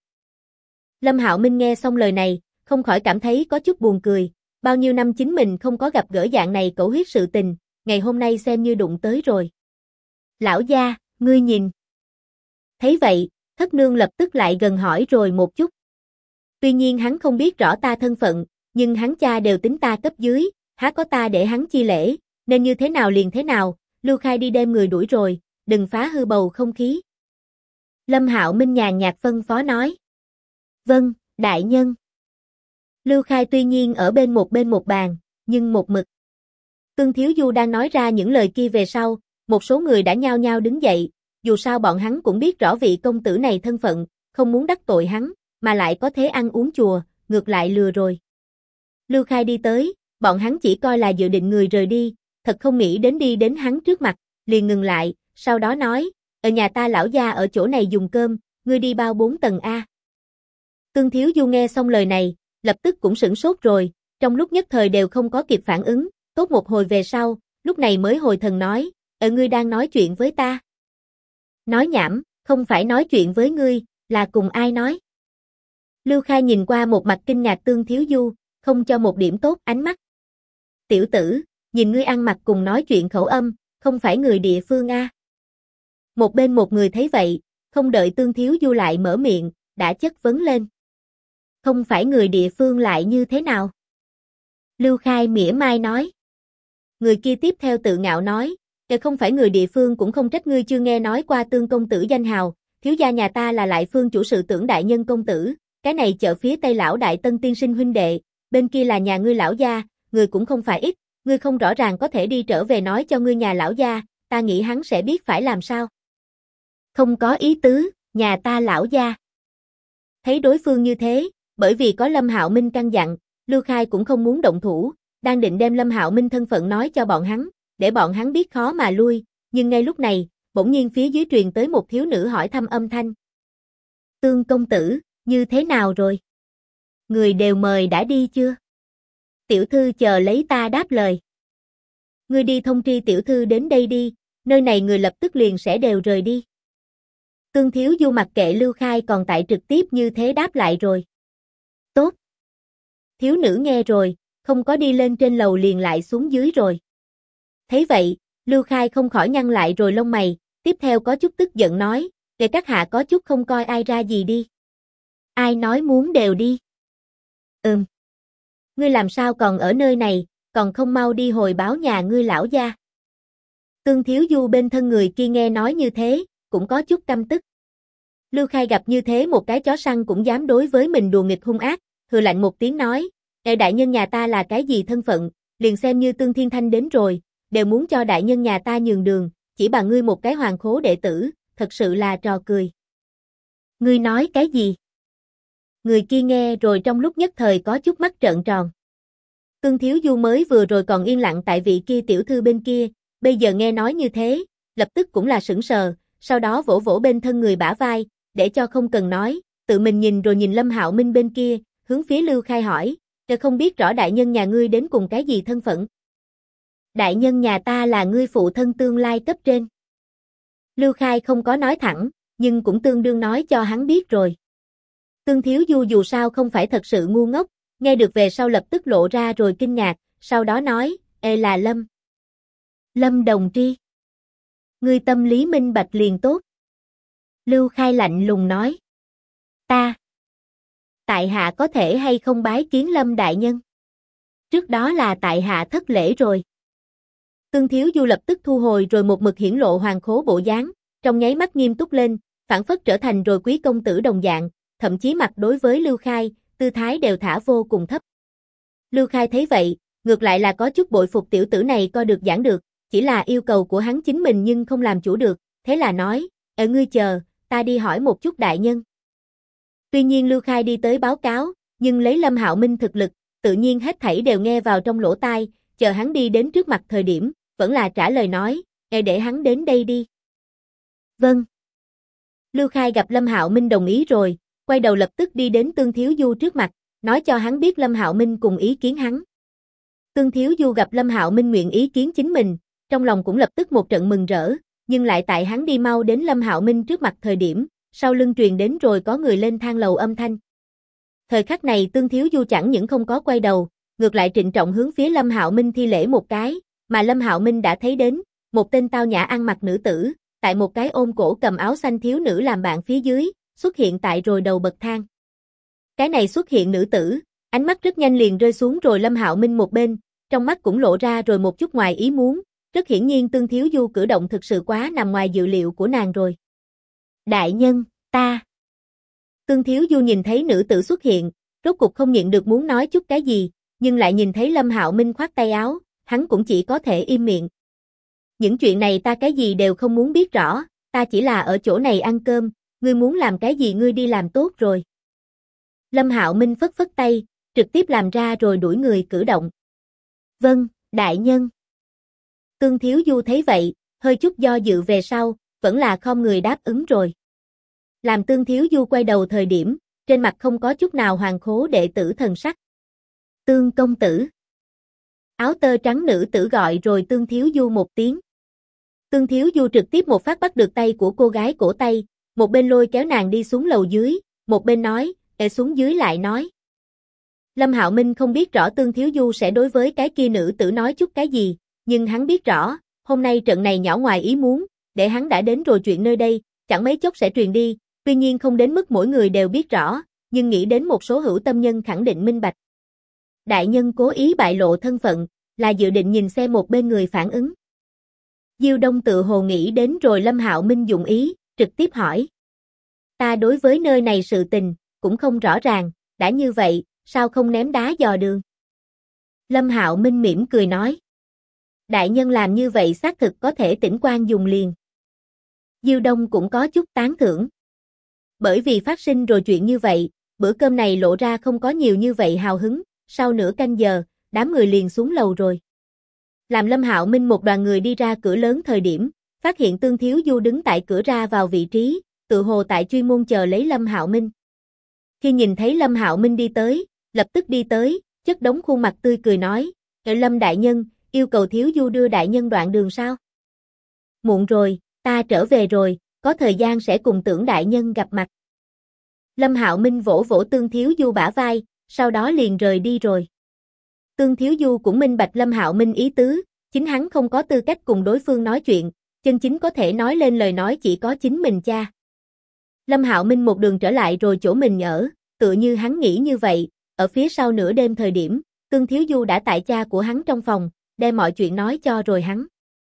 Lâm Hạo Minh nghe xong lời này, không khỏi cảm thấy có chút buồn cười, bao nhiêu năm chính mình không có gặp gỡ dạng này cẩu huyết sự tình, ngày hôm nay xem như đụng tới rồi. Lão gia, ngươi nhìn. Thấy vậy, thất nương lập tức lại gần hỏi rồi một chút. Tuy nhiên hắn không biết rõ ta thân phận, nhưng hắn cha đều tính ta cấp dưới, há có ta để hắn chi lễ, nên như thế nào liền thế nào, Lưu Khai đi đem người đuổi rồi, đừng phá hư bầu không khí. Lâm Hạo Minh nhàn nhạt phân phó nói. Vâng, đại nhân. Lưu Khai tuy nhiên ở bên một bàn, nhưng một mực. Tương Thiếu Du đang nói ra những lời kia về sau, một số người đã nhao nhao đứng dậy, dù sao bọn hắn cũng biết rõ vị công tử này thân phận, không muốn đắc tội hắn, mà lại có thế ăn uống chùa, ngược lại lừa rồi. Lưu Khai đi tới, bọn hắn chỉ coi là dự định người rời đi, thật không nghĩ đến đi đến hắn trước mặt, liền ngừng lại, sau đó nói, ở nhà ta lão gia ở chỗ này dùng cơm, ngươi đi bao 4 tầng A. Tương Thiếu Du nghe xong lời này, lập tức cũng sửng sốt rồi, trong lúc nhất thời đều không có kịp phản ứng, tốt một hồi về sau, lúc này mới hồi thần nói, ngươi đang nói chuyện với ta. Nói nhảm, không phải nói chuyện với ngươi, là cùng ai nói. Lưu Khai nhìn qua một mặt kinh ngạc Tương Thiếu Du, không cho một điểm tốt ánh mắt. Tiểu tử, nhìn ngươi ăn mặc cùng nói chuyện khẩu âm, không phải người địa phương a. Một bên một người thấy vậy, không đợi Tương Thiếu Du lại mở miệng, đã chất vấn lên. Không phải người địa phương lại như thế nào? Lưu Khai mỉa mai nói. Người kia tiếp theo tự ngạo nói, kẻ không phải người địa phương cũng không trách ngươi chưa nghe nói qua Tương công tử danh hào, thiếu gia nhà ta là Lại Phương chủ sự Tưởng đại nhân công tử, cái này chợ phía Tây lão đại Tân tiên sinh huynh đệ, bên kia là nhà ngươi lão gia, người cũng không phải ít, ngươi không rõ ràng có thể đi trở về nói cho ngươi nhà lão gia, ta nghĩ hắn sẽ biết phải làm sao. Không có ý tứ, nhà ta lão gia. Thấy đối phương như thế, bởi vì có Lâm Hạo Minh căn dặn, Lưu Khai cũng không muốn động thủ, đang định đem Lâm Hạo Minh thân phận nói cho bọn hắn, để bọn hắn biết khó mà lui, nhưng ngay lúc này, bỗng nhiên phía dưới truyền tới một thiếu nữ hỏi thăm âm thanh. Tương công tử, như thế nào rồi? Người đều mời đã đi chưa? Tiểu thư chờ lấy ta đáp lời. Ngươi đi thông tri tiểu thư đến đây đi, nơi này người lập tức liền sẽ đều rời đi. Tương Thiếu Du mặc kệ Lưu Khai còn tại trực tiếp như thế đáp lại rồi. Tốt. Thiếu nữ nghe rồi, không có đi lên trên lầu liền lại xuống dưới rồi. Thấy vậy, Lưu Khai không khỏi nhăn lại rồi lông mày, tiếp theo có chút tức giận nói, để các hạ có chút không coi ai ra gì đi. Ai nói muốn đều đi. Ngươi làm sao còn ở nơi này, còn không mau đi hồi báo nhà ngươi lão gia. Tương Thiếu Du bên thân người kia nghe nói như thế, cũng có chút căm tức. Lưu Khai gặp như thế một cái chó săn cũng dám đối với mình đùa nghịch hung ác, hừ lạnh một tiếng nói, đại nhân nhà ta là cái gì thân phận, liền xem như Tương Thiên Thanh đến rồi, đều muốn cho đại nhân nhà ta nhường đường, chỉ bằng ngươi một cái hoàng khố đệ tử, thật sự là trò cười. Ngươi nói cái gì? Người kia nghe rồi trong lúc nhất thời có chút mắt trợn tròn. Tương Thiếu Du mới vừa rồi còn yên lặng tại vị kia tiểu thư bên kia, bây giờ nghe nói như thế, lập tức cũng là sững sờ, sau đó vỗ vỗ bên thân người bả vai, để cho không cần nói, tự mình nhìn rồi nhìn Lâm Hạo Minh bên kia, hướng phía Lưu Khai hỏi, không biết rõ đại nhân nhà ngươi đến cùng cái gì thân phận? Đại nhân nhà ta là ngươi phụ thân tương lai cấp trên. Lưu Khai không có nói thẳng, nhưng cũng tương đương nói cho hắn biết rồi. Tương Thiếu Du dù sao không phải thật sự ngu ngốc, nghe được về sau lập tức lộ ra rồi kinh ngạc, sau đó nói, là Lâm. Lâm Đồng Tri. Ngươi tâm lý minh bạch liền tốt. Lưu Khai lạnh lùng nói. Ta. Tại hạ có thể hay không bái kiến Lâm đại nhân? Trước đó là tại hạ thất lễ rồi. Tương Thiếu Du lập tức thu hồi rồi một mực hiển lộ hoàng khố bộ dáng, trong nháy mắt nghiêm túc lên, phản phất trở thành rồi quý công tử đồng dạng, thậm chí mặt đối với Lưu Khai, tư thái đều thả vô cùng thấp. Lưu Khai thấy vậy, ngược lại là có chút bội phục tiểu tử này coi được giảng được, chỉ là yêu cầu của hắn chính mình nhưng không làm chủ được, thế là nói, ngươi chờ, ta đi hỏi một chút đại nhân. Tuy nhiên Lưu Khai đi tới báo cáo, nhưng lấy Lâm Hạo Minh thực lực, tự nhiên hết thảy đều nghe vào trong lỗ tai, chờ hắn đi đến trước mặt thời điểm, vẫn là trả lời nói, để hắn đến đây đi. Vâng. Lưu Khai gặp Lâm Hạo Minh đồng ý rồi, quay đầu lập tức đi đến Tương Thiếu Du trước mặt, nói cho hắn biết Lâm Hạo Minh cùng ý kiến hắn. Tương Thiếu Du gặp Lâm Hạo Minh nguyện ý kiến chính mình, trong lòng cũng lập tức một trận mừng rỡ, nhưng lại tại hắn đi mau đến Lâm Hạo Minh trước mặt thời điểm, sau lưng truyền đến rồi có người lên thang lầu âm thanh. Thời khắc này Tương Thiếu Du chẳng những không có quay đầu, ngược lại trịnh trọng hướng phía Lâm Hạo Minh thi lễ một cái, mà Lâm Hạo Minh đã thấy đến, một tên tao nhã ăn mặc nữ tử, tại một cái ôm cổ cầm áo xanh thiếu nữ làm bạn phía dưới, xuất hiện tại rồi đầu bậc thang. Cái này xuất hiện nữ tử, ánh mắt rất nhanh liền rơi xuống rồi Lâm Hạo Minh một bên, trong mắt cũng lộ ra rồi một chút ngoài ý muốn, rất hiển nhiên Tương Thiếu Du cử động thực sự quá nằm ngoài dự liệu của nàng rồi. Đại nhân, ta. Tương Thiếu Du nhìn thấy nữ tử xuất hiện, rốt cục không nhịn được muốn nói chút cái gì, nhưng lại nhìn thấy Lâm Hạo Minh khoát tay áo, hắn cũng chỉ có thể im miệng. Những chuyện này ta cái gì đều không muốn biết rõ, ta chỉ là ở chỗ này ăn cơm, ngươi muốn làm cái gì ngươi đi làm tốt rồi. Lâm Hạo Minh phất phất tay, trực tiếp làm ra rồi đuổi người cử động. Vâng, đại nhân. Tương Thiếu Du thấy vậy, hơi chút do dự về sau, vẫn là khom người đáp ứng rồi. Làm Tương Thiếu Du quay đầu thời điểm, trên mặt không có chút nào hoàng khố đệ tử thần sắc. Tương công tử. Áo tơ trắng nữ tử gọi rồi Tương Thiếu Du một tiếng. Tương Thiếu Du trực tiếp một phát bắt được tay của cô gái cổ tay, một bên lôi kéo nàng đi xuống lầu dưới, một bên nói, xuống dưới lại nói. Lâm Hạo Minh không biết rõ Tương Thiếu Du sẽ đối với cái kia nữ tử nói chút cái gì, nhưng hắn biết rõ, hôm nay trận này nhỏ ngoài ý muốn, để hắn đã đến rồi chuyện nơi đây, chẳng mấy chốc sẽ truyền đi, tuy nhiên không đến mức mỗi người đều biết rõ, nhưng nghĩ đến một số hữu tâm nhân khẳng định minh bạch. Đại nhân cố ý bại lộ thân phận, là dự định nhìn xem một bên người phản ứng. Diêu Đông tự hồ nghĩ đến rồi Lâm Hạo Minh dụng ý, trực tiếp hỏi. Ta đối với nơi này sự tình, cũng không rõ ràng, đã như vậy, sao không ném đá dò đường? Lâm Hạo Minh mỉm cười nói. Đại nhân làm như vậy xác thực có thể tỉnh quan dùng liền. Diêu Đông cũng có chút tán thưởng. Bởi vì phát sinh rồi chuyện như vậy, bữa cơm này lộ ra không có nhiều như vậy hào hứng, sau nửa canh giờ, đám người liền xuống lầu rồi. Làm Lâm Hạo Minh một đoàn người đi ra cửa lớn thời điểm, phát hiện Tương Thiếu Du đứng tại cửa ra vào vị trí, tự hồ tại chuyên môn chờ lấy Lâm Hạo Minh. Khi nhìn thấy Lâm Hạo Minh đi tới, lập tức đi tới, chất đống khuôn mặt tươi cười nói, Lâm đại nhân, yêu cầu Thiếu Du đưa đại nhân đoạn đường sao? Muộn rồi, ta trở về rồi, có thời gian sẽ cùng Tưởng đại nhân gặp mặt. Lâm Hạo Minh vỗ vỗ Tương Thiếu Du bả vai, sau đó liền rời đi rồi. Tương Thiếu Du cũng minh bạch Lâm Hạo Minh ý tứ, chính hắn không có tư cách cùng đối phương nói chuyện, chân chính có thể nói lên lời nói chỉ có chính mình cha. Lâm Hạo Minh một đường trở lại rồi chỗ mình ở, tựa như hắn nghĩ như vậy, ở phía sau nửa đêm thời điểm, Tương Thiếu Du đã tại cha của hắn trong phòng, đem mọi chuyện nói cho rồi hắn.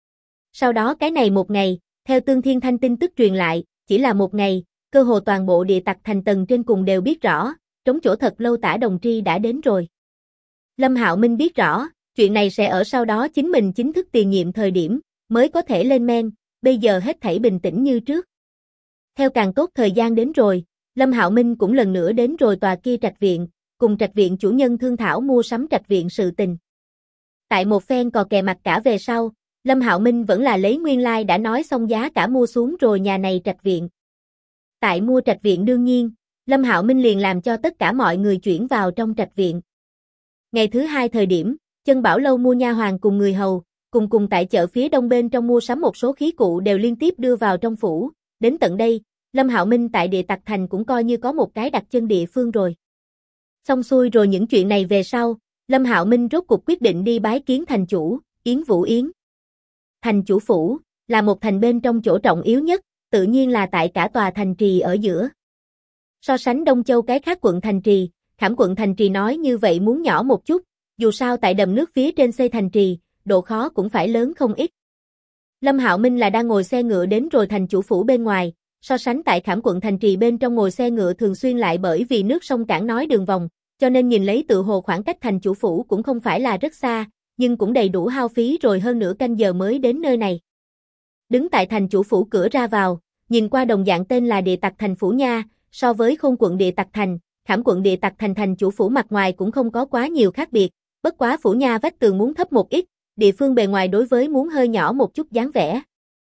Sau đó cái này một ngày, theo Tương Thiên Thanh tin tức truyền lại, chỉ là một ngày, cơ hồ toàn bộ địa tặc thành tầng trên cùng đều biết rõ, trống chỗ thật lâu Tả Đồng Tri đã đến rồi. Lâm Hạo Minh biết rõ, chuyện này sẽ ở sau đó chính mình chính thức tiền nhiệm thời điểm, mới có thể lên men, bây giờ hết thảy bình tĩnh như trước. Theo càng tốt thời gian đến rồi, Lâm Hạo Minh cũng lần nữa đến rồi tòa kia trạch viện, cùng trạch viện chủ nhân thương thảo mua sắm trạch viện sự tình. Tại một phen cò kè mặt cả về sau, Lâm Hạo Minh vẫn là lấy nguyên lai đã nói xong giá cả mua xuống rồi nhà này trạch viện. Tại mua trạch viện đương nhiên, Lâm Hạo Minh liền làm cho tất cả mọi người chuyển vào trong trạch viện. Ngày thứ hai thời điểm, Chân Bảo Lâu mua nha hoàn cùng người hầu, cùng tại chợ phía đông bên trong mua sắm một số khí cụ đều liên tiếp đưa vào trong phủ. Đến tận đây, Lâm Hạo Minh tại địa tặc thành cũng coi như có một cái đặt chân địa phương rồi. Xong xuôi rồi những chuyện này về sau, Lâm Hạo Minh rốt cuộc quyết định đi bái kiến thành chủ, Yến Vũ Yến. Thành chủ phủ, là một thành bên trong chỗ trọng yếu nhất, tự nhiên là tại cả tòa thành trì ở giữa. So sánh Đông Châu cái khác quận thành trì, Khảm quận thành trì nói như vậy muốn nhỏ một chút, dù sao tại đầm nước phía trên xây thành trì, độ khó cũng phải lớn không ít. Lâm Hạo Minh là đang ngồi xe ngựa đến rồi thành chủ phủ bên ngoài, so sánh tại Khảm quận thành trì bên trong ngồi xe ngựa thường xuyên lại bởi vì nước sông cản nói đường vòng, cho nên nhìn lấy tự hồ khoảng cách thành chủ phủ cũng không phải là rất xa, nhưng cũng đầy đủ hao phí rồi hơn nửa canh giờ mới đến nơi này. Đứng tại thành chủ phủ cửa ra vào, nhìn qua đồng dạng tên là địa tặc thành phủ nha, so với Khôn quận địa tặc thành, Khảm quận địa tặc thành thành chủ phủ mặt ngoài cũng không có quá nhiều khác biệt, bất quá phủ nha vách tường muốn thấp một ít, địa phương bề ngoài đối với muốn hơi nhỏ một chút dáng vẻ.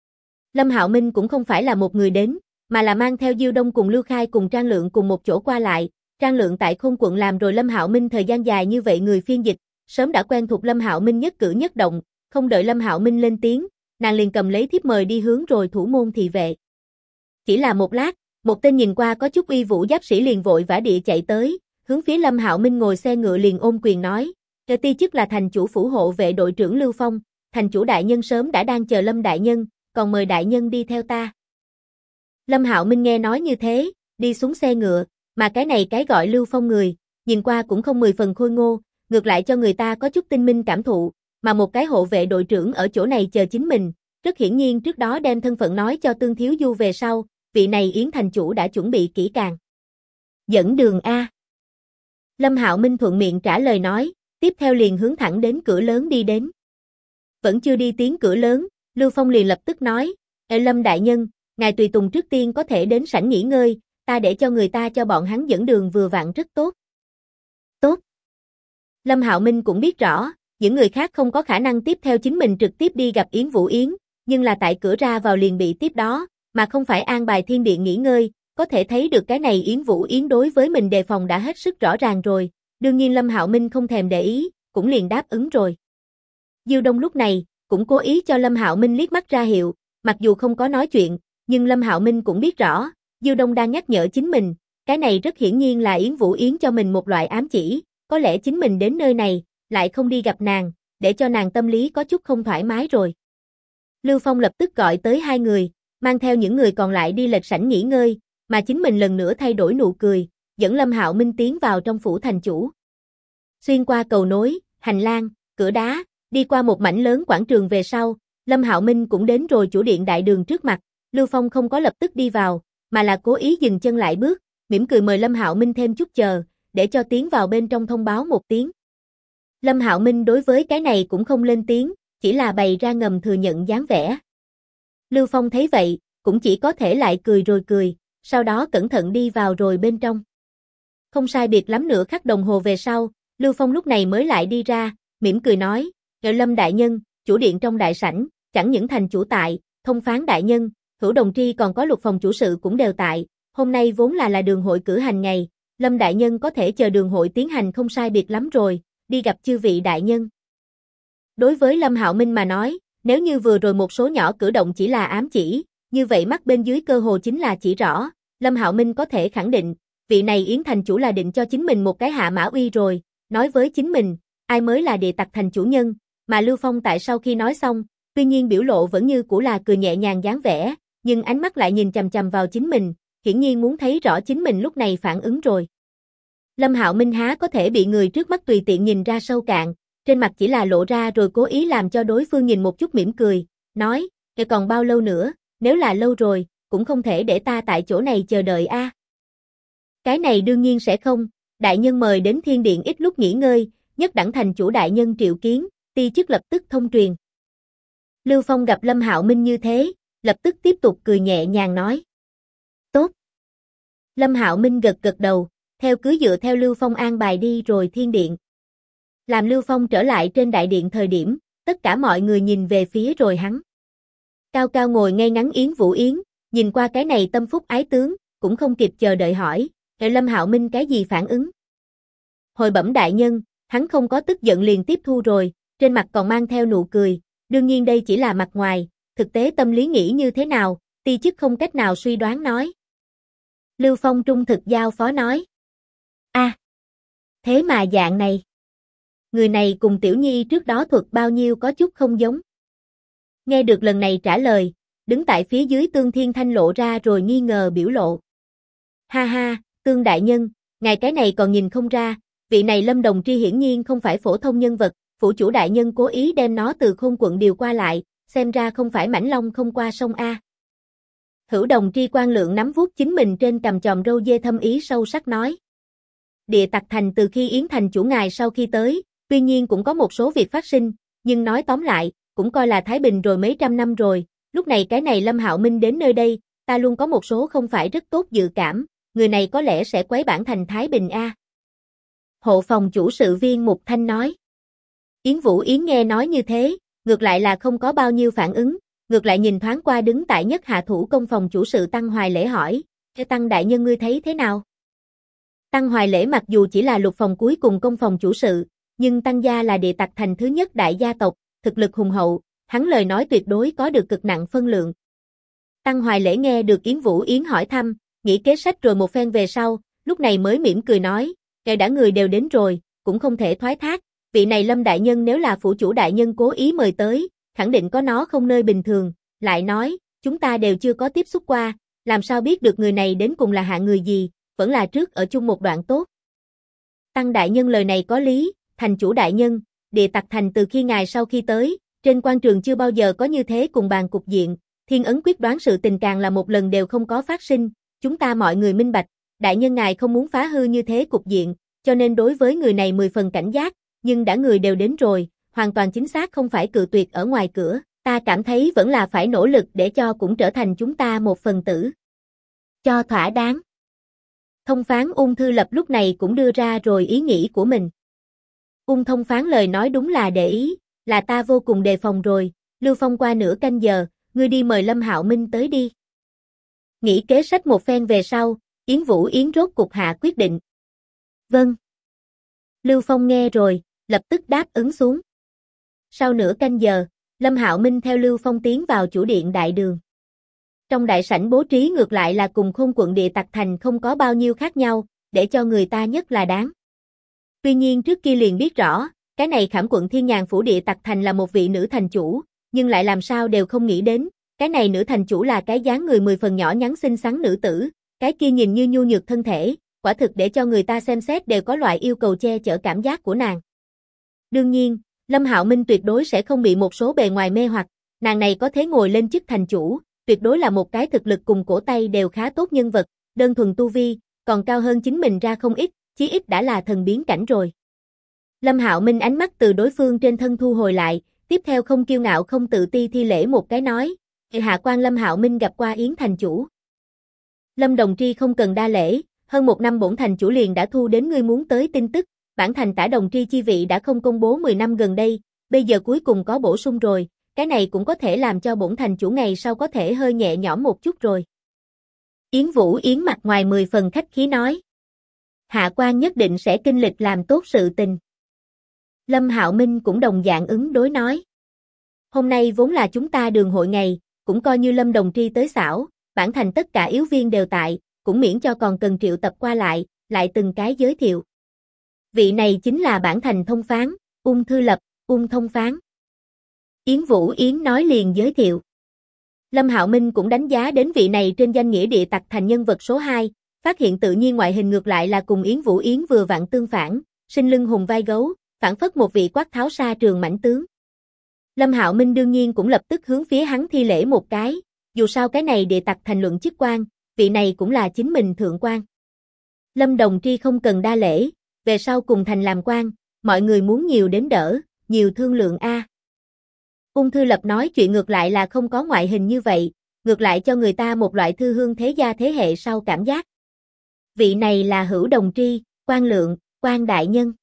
Lâm Hạo Minh cũng không phải là một người đến, mà là mang theo Diêu Đông cùng Lưu Khai cùng Trang Lượng cùng một chỗ qua lại. Trang Lượng tại Khôn quận làm rồi Lâm Hạo Minh thời gian dài như vậy người phiên dịch, sớm đã quen thuộc Lâm Hạo Minh nhất cử nhất động, không đợi Lâm Hạo Minh lên tiếng, nàng liền cầm lấy thiếp mời đi hướng rồi thủ môn thị vệ. Chỉ là một lát, một tên nhìn qua có chút uy vũ giáp sĩ liền vội vã địa chạy tới, hướng phía Lâm Hạo Minh ngồi xe ngựa liền ôm quyền nói, ti chức là thành chủ phủ hộ vệ đội trưởng Lưu Phong, thành chủ đại nhân sớm đã đang chờ Lâm đại nhân, còn mời đại nhân đi theo ta. Lâm Hạo Minh nghe nói như thế, đi xuống xe ngựa, mà cái này cái gọi Lưu Phong người, nhìn qua cũng không 10 phần khôi ngô, ngược lại cho người ta có chút tinh minh cảm thụ, mà một cái hộ vệ đội trưởng ở chỗ này chờ chính mình, rất hiển nhiên trước đó đem thân phận nói cho Tương Thiếu Du về sau, vị này Yến thành chủ đã chuẩn bị kỹ càng. Dẫn đường A. Lâm Hạo Minh thuận miệng trả lời nói, tiếp theo liền hướng thẳng đến cửa lớn đi đến. Vẫn chưa đi tiến cửa lớn, Lưu Phong liền lập tức nói, Lâm đại nhân, ngài tùy tùng trước tiên có thể đến sảnh nghỉ ngơi, ta để cho người ta cho bọn hắn dẫn đường vừa vặn rất tốt. Tốt. Lâm Hạo Minh cũng biết rõ, những người khác không có khả năng tiếp theo chính mình trực tiếp đi gặp Yến Vũ Yến, nhưng là tại cửa ra vào liền bị tiếp đó, mà không phải an bài thiên điện nghỉ ngơi, có thể thấy được cái này Yến Vũ Yến đối với mình đề phòng đã hết sức rõ ràng rồi, đương nhiên Lâm Hạo Minh không thèm để ý, cũng liền đáp ứng rồi. Diêu Đông lúc này, cũng cố ý cho Lâm Hạo Minh liếc mắt ra hiệu, mặc dù không có nói chuyện, nhưng Lâm Hạo Minh cũng biết rõ, Diêu Đông đang nhắc nhở chính mình, cái này rất hiển nhiên là Yến Vũ Yến cho mình một loại ám chỉ, có lẽ chính mình đến nơi này, lại không đi gặp nàng, để cho nàng tâm lý có chút không thoải mái rồi. Lưu Phong lập tức gọi tới hai người, mang theo những người còn lại đi lệch sảnh nghỉ ngơi, mà chính mình lần nữa thay đổi nụ cười, dẫn Lâm Hạo Minh tiến vào trong phủ thành chủ. Xuyên qua cầu nối, hành lang, cửa đá, đi qua một mảnh lớn quảng trường về sau, Lâm Hạo Minh cũng đến rồi chủ điện đại đường trước mặt. Lưu Phong không có lập tức đi vào, mà là cố ý dừng chân lại bước, mỉm cười mời Lâm Hạo Minh thêm chút chờ, để cho tiến vào bên trong thông báo một tiếng. Lâm Hạo Minh đối với cái này cũng không lên tiếng, chỉ là bày ra ngầm thừa nhận dáng vẻ. Lưu Phong thấy vậy, cũng chỉ có thể lại cười rồi cười, sau đó cẩn thận đi vào rồi bên trong. Không sai biệt lắm nửa khắc đồng hồ về sau, Lưu Phong lúc này mới lại đi ra, mỉm cười nói, Lâm đại nhân, chủ điện trong đại sảnh, chẳng những thành chủ tại, thông phán đại nhân, Hữu Đồng Tri còn có Lục phòng chủ sự cũng đều tại, hôm nay vốn là đường hội cử hành ngày, Lâm đại nhân có thể chờ đường hội tiến hành không sai biệt lắm rồi, đi gặp chư vị đại nhân. Đối với Lâm Hạo Minh mà nói, nếu như vừa rồi một số nhỏ cử động chỉ là ám chỉ, như vậy mắt bên dưới cơ hồ chính là chỉ rõ, Lâm Hạo Minh có thể khẳng định, vị này Yến thành chủ là định cho chính mình một cái hạ mã uy rồi, nói với chính mình, ai mới là địa tặc thành chủ nhân, mà Lưu Phong tại sau khi nói xong, tuy nhiên biểu lộ vẫn như cũ là cười nhẹ nhàng dáng vẻ, nhưng ánh mắt lại nhìn chằm chằm vào chính mình, hiển nhiên muốn thấy rõ chính mình lúc này phản ứng rồi. Lâm Hạo Minh há có thể bị người trước mắt tùy tiện nhìn ra sâu cạn, trên mặt chỉ là lộ ra rồi cố ý làm cho đối phương nhìn một chút mỉm cười, nói, còn bao lâu nữa, nếu là lâu rồi, cũng không thể để ta tại chỗ này chờ đợi a. Cái này đương nhiên sẽ không, đại nhân mời đến thiên điện ít lúc nghỉ ngơi, nhất đẳng thành chủ đại nhân triệu kiến, ti chức lập tức thông truyền. Lưu Phong gặp Lâm Hạo Minh như thế, lập tức tiếp tục cười nhẹ nhàng nói. Tốt. Lâm Hạo Minh gật gật đầu, theo cứ dựa theo Lưu Phong an bài đi rồi thiên điện. Làm Lưu Phong trở lại trên đại điện thời điểm, tất cả mọi người nhìn về phía rồi hắn. Cao cao ngồi ngay ngắn Yến Vũ Yến, nhìn qua cái này tâm phúc ái tướng, cũng không kịp chờ đợi hỏi, Lâm Hạo Minh cái gì phản ứng? Hồi bẩm đại nhân, hắn không có tức giận liền tiếp thu rồi, trên mặt còn mang theo nụ cười, đương nhiên đây chỉ là mặt ngoài, thực tế tâm lý nghĩ như thế nào, ti chức không cách nào suy đoán nói. Lưu Phong trung thực giao phó nói. Thế mà dạng này. Người này cùng Tiểu Nhi trước đó thuật bao nhiêu có chút không giống. Nghe được lần này trả lời, đứng tại phía dưới Tương Thiên Thanh lộ ra rồi nghi ngờ biểu lộ. Ha ha, Tương đại nhân, ngài cái này còn nhìn không ra, vị này Lâm Đồng Tri hiển nhiên không phải phổ thông nhân vật, phủ chủ đại nhân cố ý đem nó từ Khôn quận điều qua lại, xem ra không phải mãnh long không qua sông A. Hữu Đồng Tri quan lượng nắm vuốt chính mình trên cằm chòm râu dê thâm ý sâu sắc nói. Địa tặc thành từ khi Yến thành chủ ngài sau khi tới, tuy nhiên cũng có một số việc phát sinh, nhưng nói tóm lại, cũng coi là thái bình rồi mấy trăm năm rồi, lúc này cái này Lâm Hạo Minh đến nơi đây, ta luôn có một số không phải rất tốt dự cảm, người này có lẽ sẽ quấy bản thành thái bình a. Hộ phòng chủ sự viên Mục Thanh nói. Yến Vũ Yến nghe nói như thế, ngược lại là không có bao nhiêu phản ứng, ngược lại nhìn thoáng qua đứng tại nhất hạ thủ công phòng chủ sự Tăng Hoài Lễ hỏi, Tăng đại nhân ngươi thấy thế nào? Tăng Hoài Lễ mặc dù chỉ là lục phòng cuối cùng công phòng chủ sự, nhưng Tăng gia là địa tặc thành thứ nhất đại gia tộc, thực lực hùng hậu, hắn lời nói tuyệt đối có được cực nặng phân lượng. Tăng Hoài Lễ nghe được Yến Vũ Yến hỏi thăm, nghĩ kế sách rồi một phen về sau, lúc này mới mỉm cười nói, kể đã người đều đến rồi, cũng không thể thoái thác, vị này Lâm đại nhân nếu là phủ chủ đại nhân cố ý mời tới, khẳng định có nó không nơi bình thường, lại nói, chúng ta đều chưa có tiếp xúc qua, làm sao biết được người này đến cùng là hạng người gì, vẫn là trước ở chung một đoạn tốt. Tăng đại nhân lời này có lý, thành chủ đại nhân, địa tặc thành từ khi ngài sau khi tới, trên quan trường chưa bao giờ có như thế cùng bàn cục diện, thiên ấn quyết đoán sự tình càng là một lần đều không có phát sinh, chúng ta mọi người minh bạch, đại nhân ngài không muốn phá hư như thế cục diện, cho nên đối với người này 10 phần cảnh giác, nhưng đã người đều đến rồi, hoàn toàn chính xác không phải cự tuyệt ở ngoài cửa, ta cảm thấy vẫn là phải nỗ lực để cho cũng trở thành chúng ta một phần tử. Cho thỏa đáng. Thông phán Ung Thư Lập lúc này cũng đưa ra rồi ý nghĩ của mình. Ung thông phán lời nói đúng là để ý, là ta vô cùng đề phòng rồi, Lưu Phong qua nửa canh giờ, ngươi đi mời Lâm Hạo Minh tới đi. Nghĩ kế sách một phen về sau, Yến Vũ Yến rốt cục hạ quyết định. Vâng. Lưu Phong nghe rồi, lập tức đáp ứng xuống. Sau nửa canh giờ, Lâm Hạo Minh theo Lưu Phong tiến vào chủ điện đại đường. Trong đại sảnh bố trí ngược lại là cùng Khôn quận địa tặc thành không có bao nhiêu khác nhau, để cho người ta nhất là đáng. Tuy nhiên trước kia liền biết rõ, cái này Khảm quận Thiên Nhàn phủ địa tặc thành là một vị nữ thành chủ, nhưng lại làm sao đều không nghĩ đến, cái này nữ thành chủ là cái dáng người 10 phần nhỏ nhắn xinh xắn nữ tử, cái kia nhìn như nhu nhược thân thể, quả thực để cho người ta xem xét đều có loại yêu cầu che chở cảm giác của nàng. Đương nhiên, Lâm Hạo Minh tuyệt đối sẽ không bị một số bề ngoài mê hoặc, nàng này có thể ngồi lên chức thành chủ, tuyệt đối là một cái thực lực cùng cổ tay đều khá tốt nhân vật, đơn thuần tu vi, còn cao hơn chính mình ra không ít, chí ít đã là thần biến cảnh rồi. Lâm Hạo Minh ánh mắt từ đối phương trên thân thu hồi lại, tiếp theo không kiêu ngạo không tự ti thi lễ một cái nói, hạ quan Lâm Hạo Minh gặp qua Yến thành chủ. Lâm Đồng Tri không cần đa lễ, hơn một năm bổn thành chủ liền đã thu đến ngươi muốn tới tin tức, bản thành tả Đồng Tri chi vị đã không công bố 10 năm gần đây, bây giờ cuối cùng có bổ sung rồi, cái này cũng có thể làm cho bổn thành chủ ngày sau có thể hơi nhẹ nhõm một chút rồi. Yến Vũ Yến mặt ngoài 10 phần khách khí nói. Hạ quan nhất định sẽ kinh lịch làm tốt sự tình. Lâm Hạo Minh cũng đồng dạng ứng đối nói. Hôm nay vốn là chúng ta đường hội ngày, cũng coi như Lâm Đồng Tri tới xảo, bản thành tất cả yếu viên đều tại, cũng miễn cho còn cần triệu tập qua lại từng cái giới thiệu. Vị này chính là bản thành thông phán, Ung Thư Lập, Ung thông phán. Yến Vũ Yến nói liền giới thiệu. Lâm Hạo Minh cũng đánh giá đến vị này trên danh nghĩa địa tặc thành nhân vật số 2, phát hiện tự nhiên ngoại hình ngược lại là cùng Yến Vũ Yến vừa vặn tương phản, sinh lưng hùng vai gấu, phản phất một vị quát tháo sa trường mãnh tướng. Lâm Hạo Minh đương nhiên cũng lập tức hướng phía hắn thi lễ một cái, dù sao cái này địa tặc thành luận chức quan, vị này cũng là chính mình thượng quan. Lâm Đồng Tri không cần đa lễ, về sau cùng thành làm quan, mọi người muốn nhiều đến đỡ, nhiều thương lượng a. Ung Thư Lập nói chuyện ngược lại là không có ngoại hình như vậy, ngược lại cho người ta một loại thư hương thế gia thế hệ sau cảm giác. Vị này là Hữu Đồng Tri, quan lượng, quan đại nhân.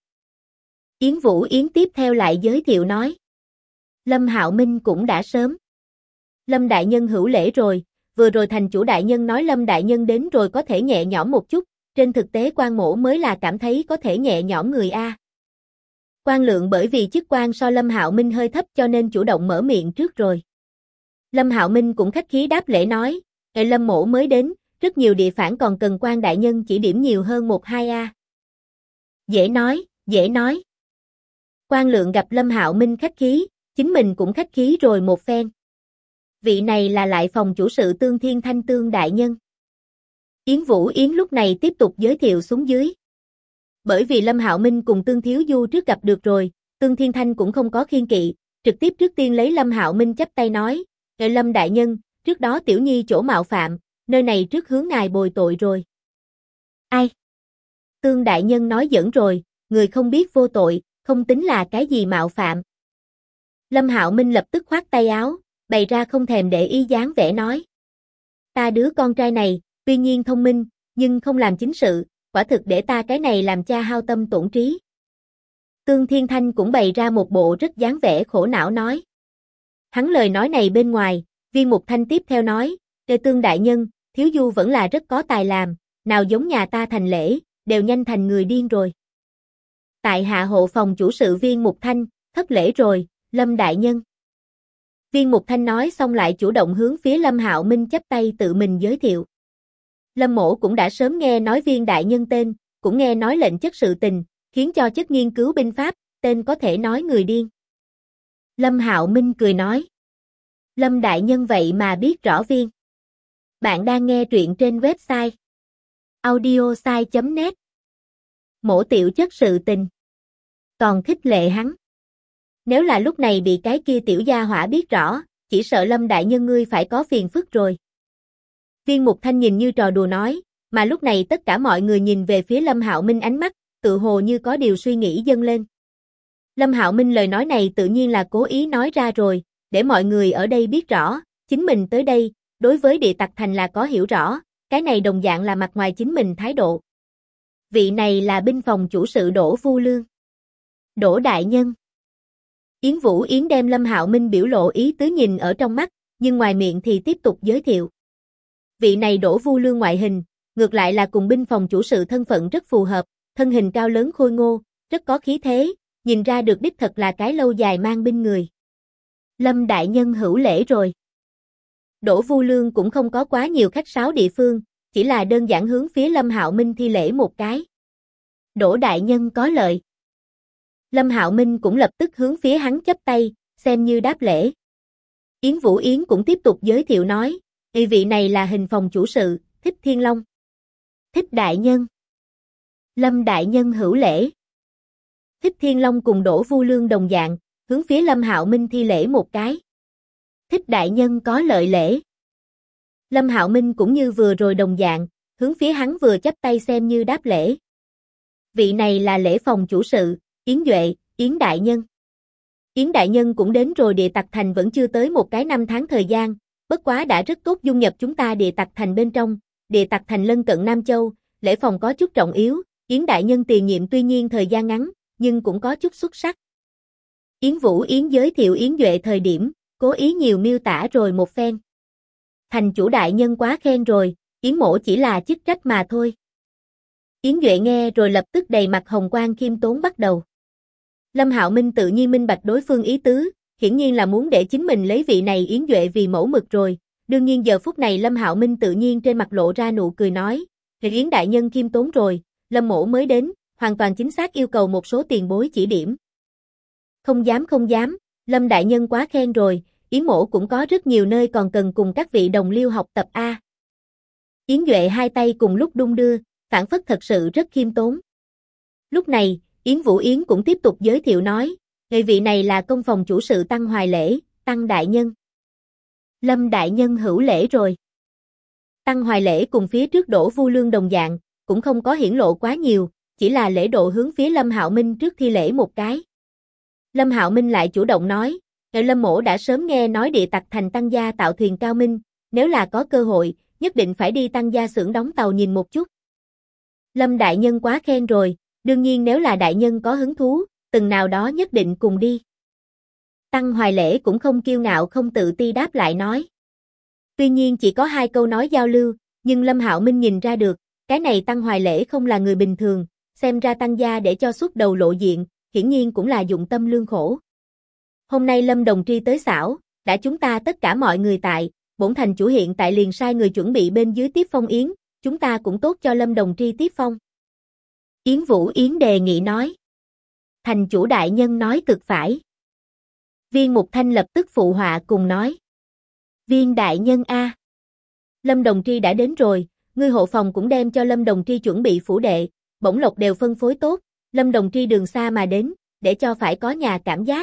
Yến Vũ Yến tiếp theo lại giới thiệu nói. Lâm Hạo Minh cũng đã sớm. Lâm đại nhân hữu lễ rồi, vừa rồi thành chủ đại nhân nói Lâm đại nhân đến rồi có thể nhẹ nhõm một chút, trên thực tế quan mỗ mới là cảm thấy có thể nhẹ nhõm người a. Quan lượng bởi vì chức quan so Lâm Hạo Minh hơi thấp cho nên chủ động mở miệng trước rồi. Lâm Hạo Minh cũng khách khí đáp lễ nói, Lâm mỗ mới đến, rất nhiều địa phản còn cần quan đại nhân chỉ điểm nhiều hơn 1-2 a. Dễ nói, dễ nói. Quan lượng gặp Lâm Hạo Minh khách khí, chính mình cũng khách khí rồi một phen. Vị này là lại phòng chủ sự Tương Thiên Thanh Tương đại nhân. Yến Vũ Yến lúc này tiếp tục giới thiệu xuống dưới. Bởi vì Lâm Hạo Minh cùng Tương Thiếu Du trước gặp được rồi, Tương Thiên Thanh cũng không có khiên kỵ, trực tiếp trước tiên lấy Lâm Hạo Minh chắp tay nói, Lâm đại nhân, trước đó tiểu nhi chỗ mạo phạm, nơi này trước hướng ngài bồi tội rồi. Ai? Tương đại nhân nói giỡn rồi, người không biết vô tội, không tính là cái gì mạo phạm. Lâm Hạo Minh lập tức khoát tay áo, bày ra không thèm để ý dáng vẻ nói. Ta đứa con trai này, tuy nhiên thông minh, nhưng không làm chính sự, quả thực để ta cái này làm cha hao tâm tổn trí. Tương Thiên Thanh cũng bày ra một bộ rất dáng vẻ khổ não nói. Hắn lời nói này bên ngoài, Viên Mục Thanh tiếp theo nói, Tương đại nhân, Thiếu Du vẫn là rất có tài làm, nào giống nhà ta thành lễ, đều nhanh thành người điên rồi. Tại hạ hộ phòng chủ sự Viên Mục Thanh, thất lễ rồi, Lâm đại nhân. Viên Mục Thanh nói xong lại chủ động hướng phía Lâm Hạo Minh chắp tay tự mình giới thiệu. Lâm mỗ cũng đã sớm nghe nói Viên đại nhân tên, cũng nghe nói lệnh chất sự tình, khiến cho chất nghiên cứu binh pháp, tên có thể nói người điên. Lâm Hạo Minh cười nói. Lâm đại nhân vậy mà biết rõ Viên. Bạn đang nghe truyện trên website audiosai.net. Mỗ tiểu chất sự tình. Còn khích lệ hắn. Nếu là lúc này bị cái kia tiểu gia hỏa biết rõ, chỉ sợ Lâm đại nhân ngươi phải có phiền phức rồi. Viên Mục Thanh nhìn như trò đùa nói, mà lúc này tất cả mọi người nhìn về phía Lâm Hạo Minh ánh mắt, tự hồ như có điều suy nghĩ dâng lên. Lâm Hạo Minh lời nói này tự nhiên là cố ý nói ra rồi, để mọi người ở đây biết rõ, chính mình tới đây, đối với địa tặc thành là có hiểu rõ, cái này đồng dạng là mặt ngoài chính mình thái độ. Vị này là binh phòng chủ sự Đỗ Vu Lương. Đỗ đại nhân. Yến Vũ Yến đem Lâm Hạo Minh biểu lộ ý tứ nhìn ở trong mắt, nhưng ngoài miệng thì tiếp tục giới thiệu. Vị này Đỗ Vu Lương ngoại hình, ngược lại là cùng binh phòng chủ sự thân phận rất phù hợp, thân hình cao lớn khôi ngô, rất có khí thế, nhìn ra được đích thật là cái lâu dài mang binh người. Lâm đại nhân hữu lễ rồi. Đỗ Vu Lương cũng không có quá nhiều khách sáo địa phương, chỉ là đơn giản hướng phía Lâm Hạo Minh thi lễ một cái. Đỗ đại nhân có lợi. Lâm Hạo Minh cũng lập tức hướng phía hắn chắp tay, xem như đáp lễ. Yến Vũ Yến cũng tiếp tục giới thiệu nói, vị này là hình phòng chủ sự, Thích Thiên Long. Thích đại nhân. Lâm đại nhân hữu lễ. Thích Thiên Long cùng Đỗ Vu Lương đồng dạng, hướng phía Lâm Hạo Minh thi lễ một cái. Thích đại nhân có lợi lễ. Lâm Hạo Minh cũng như vừa rồi đồng dạng, hướng phía hắn vừa chắp tay xem như đáp lễ. Vị này là lễ phòng chủ sự, Yến Duệ, Yến đại nhân. Yến đại nhân cũng đến rồi, Địa Tặc Thành vẫn chưa tới một cái năm tháng thời gian, bất quá đã rất tốt dung nhập chúng ta Địa Tặc Thành bên trong. Địa Tặc Thành lân cận Nam Châu, lễ phòng có chút trọng yếu, Yến đại nhân tiền nhiệm tuy nhiên thời gian ngắn, nhưng cũng có chút xuất sắc. Yến Vũ Yến giới thiệu Yến Duệ thời điểm, cố ý nhiều miêu tả rồi một phen. Thành chủ đại nhân quá khen rồi, Yến mỗ chỉ là chức trách mà thôi. Yến Duệ nghe rồi lập tức đầy mặt hồng quang khiêm tốn bắt đầu. Lâm Hạo Minh tự nhiên minh bạch đối phương ý tứ, hiển nhiên là muốn để chính mình lấy vị này Yến Duệ vì mẫu mực rồi. Đương nhiên giờ phút này Lâm Hạo Minh tự nhiên trên mặt lộ ra nụ cười nói, Yến đại nhân khiêm tốn rồi, Lâm mỗ mới đến, hoàn toàn chính xác yêu cầu một số tiền bối chỉ điểm. Không dám, Lâm đại nhân quá khen rồi, Yến mỗ cũng có rất nhiều nơi còn cần cùng các vị đồng liêu học tập a. Yến Duệ hai tay cùng lúc đung đưa, phảng phất thật sự rất khiêm tốn. Lúc này, Yến Vũ Yến cũng tiếp tục giới thiệu nói, người vị này là công phòng chủ sự Tăng Hoài Lễ, Tăng đại nhân. Lâm đại nhân hữu lễ rồi. Tăng Hoài Lễ cùng phía trước Đỗ Vu Lương đồng dạng, cũng không có hiển lộ quá nhiều, chỉ là lễ độ hướng phía Lâm Hạo Minh trước thi lễ một cái. Lâm Hạo Minh lại chủ động nói, Lâm mỗ đã sớm nghe nói Địa Tặc Thành Tăng gia tạo thuyền cao minh, nếu là có cơ hội, nhất định phải đi Tăng gia xưởng đóng tàu nhìn một chút. Lâm đại nhân quá khen rồi, đương nhiên nếu là đại nhân có hứng thú, từng nào đó nhất định cùng đi. Tăng Hoài Lễ cũng không kiêu ngạo không tự ti đáp lại nói. Tuy nhiên chỉ có 2 câu nói giao lưu, nhưng Lâm Hạo Minh nhìn ra được, cái này Tăng Hoài Lễ không là người bình thường, xem ra Tăng gia để cho xuất đầu lộ diện, hiển nhiên cũng là dụng tâm lương khổ. Hôm nay Lâm đồng tri tới xảo, đã chúng ta tất cả mọi người tại, bổn thành chủ hiện tại liền sai người chuẩn bị bên dưới tiếp phong yến, chúng ta cũng tốt cho Lâm đồng tri tiếp phong. Yến Vũ Yến đề nghị nói. Thành chủ đại nhân nói cực phải. Viên Mục Thanh lập tức phụ họa cùng nói. Viên đại nhân a, Lâm đồng tri đã đến rồi, ngươi hộ phòng cũng đem cho Lâm đồng tri chuẩn bị phủ đệ, bổng lộc đều phân phối tốt, Lâm đồng tri đường xa mà đến, để cho phải có nhà cảm giác.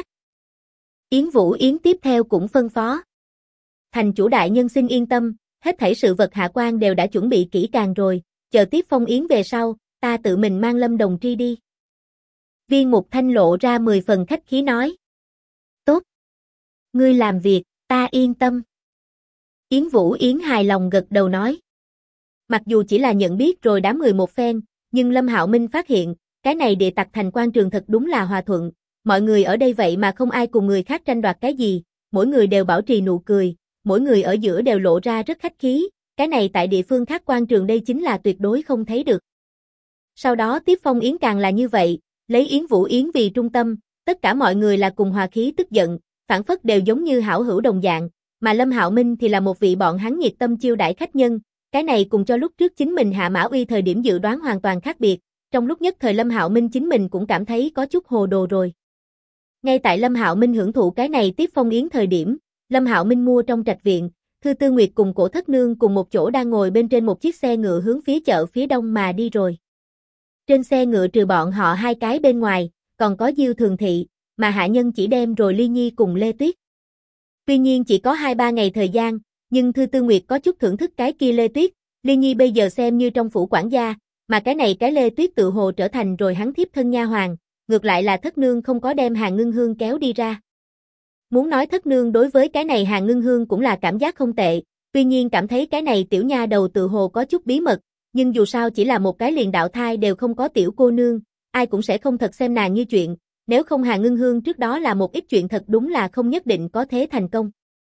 Yến Vũ Yến tiếp theo cũng phân phó. Thành chủ đại nhân xin yên tâm, hết thảy sự vật hạ quan đều đã chuẩn bị kỹ càng rồi, chờ tiếp phong yến về sau, ta tự mình mang Lâm đồng tri đi. Viên Mục Thanh lộ ra 10 phần khách khí nói. Tốt. Ngươi làm việc, ta yên tâm. Yến Vũ Yến hài lòng gật đầu nói. Mặc dù chỉ là nhận biết rồi đám người một phen, nhưng Lâm Hạo Minh phát hiện, cái này Địa Tặc Thành quan trường thật đúng là hòa thuận, mọi người ở đây vậy mà không ai cùng người khác tranh đoạt cái gì, mỗi người đều bảo trì nụ cười, mỗi người ở giữa đều lộ ra rất khách khí, cái này tại địa phương khác quan trường đây chính là tuyệt đối không thấy được. Sau đó tiếp phong yến càng là như vậy, lấy Yến Vũ Yến vì trung tâm, tất cả mọi người là cùng hòa khí tức giận, phản phất đều giống như hảo hữu đồng dạng, mà Lâm Hạo Minh thì là một vị bọn hắn nhiệt tâm chiêu đãi khách nhân, cái này cùng cho lúc trước chính mình hạ Mã Uy thời điểm dự đoán hoàn toàn khác biệt, trong lúc nhất thời Lâm Hạo Minh chính mình cũng cảm thấy có chút hồ đồ rồi. Ngay tại Lâm Hạo Minh hưởng thụ cái này tiếp phong yến thời điểm, Lâm Hạo Minh mua trong trạch viện, Thư Tư Nguyệt cùng Cổ Thất Nương cùng một chỗ đang ngồi bên trên một chiếc xe ngựa hướng phía chợ phía đông mà đi rồi. Trên xe ngựa trừ bọn họ 2 cái bên ngoài, còn có Diêu Thường Thị, mà hạ nhân chỉ đem rồi Ly Nhi cùng Lê Tuyết. Tuy nhiên chỉ có 2-3 ngày thời gian, nhưng Thư Tư Nguyệt có chút thưởng thức cái kia Lê Tuyết, Ly Nhi bây giờ xem như trong phủ quản gia, mà cái này cái Lê Tuyết tự hồ trở thành rồi hắn thiếp thân nha hoàn, ngược lại là Thất Nương không có đem Hàn Ngưng Hương kéo đi ra. Muốn nói Thất Nương đối với cái này Hàn Ngưng Hương cũng là cảm giác không tệ, tuy nhiên cảm thấy cái này tiểu nha đầu tự hồ có chút bí mật, nhưng dù sao chỉ là một cái liền đạo thai đều không có tiểu cô nương, ai cũng sẽ không thật xem nàng như chuyện, nếu không Hàn Ngưng Hương trước đó là một ít chuyện thật đúng là không nhất định có thế thành công.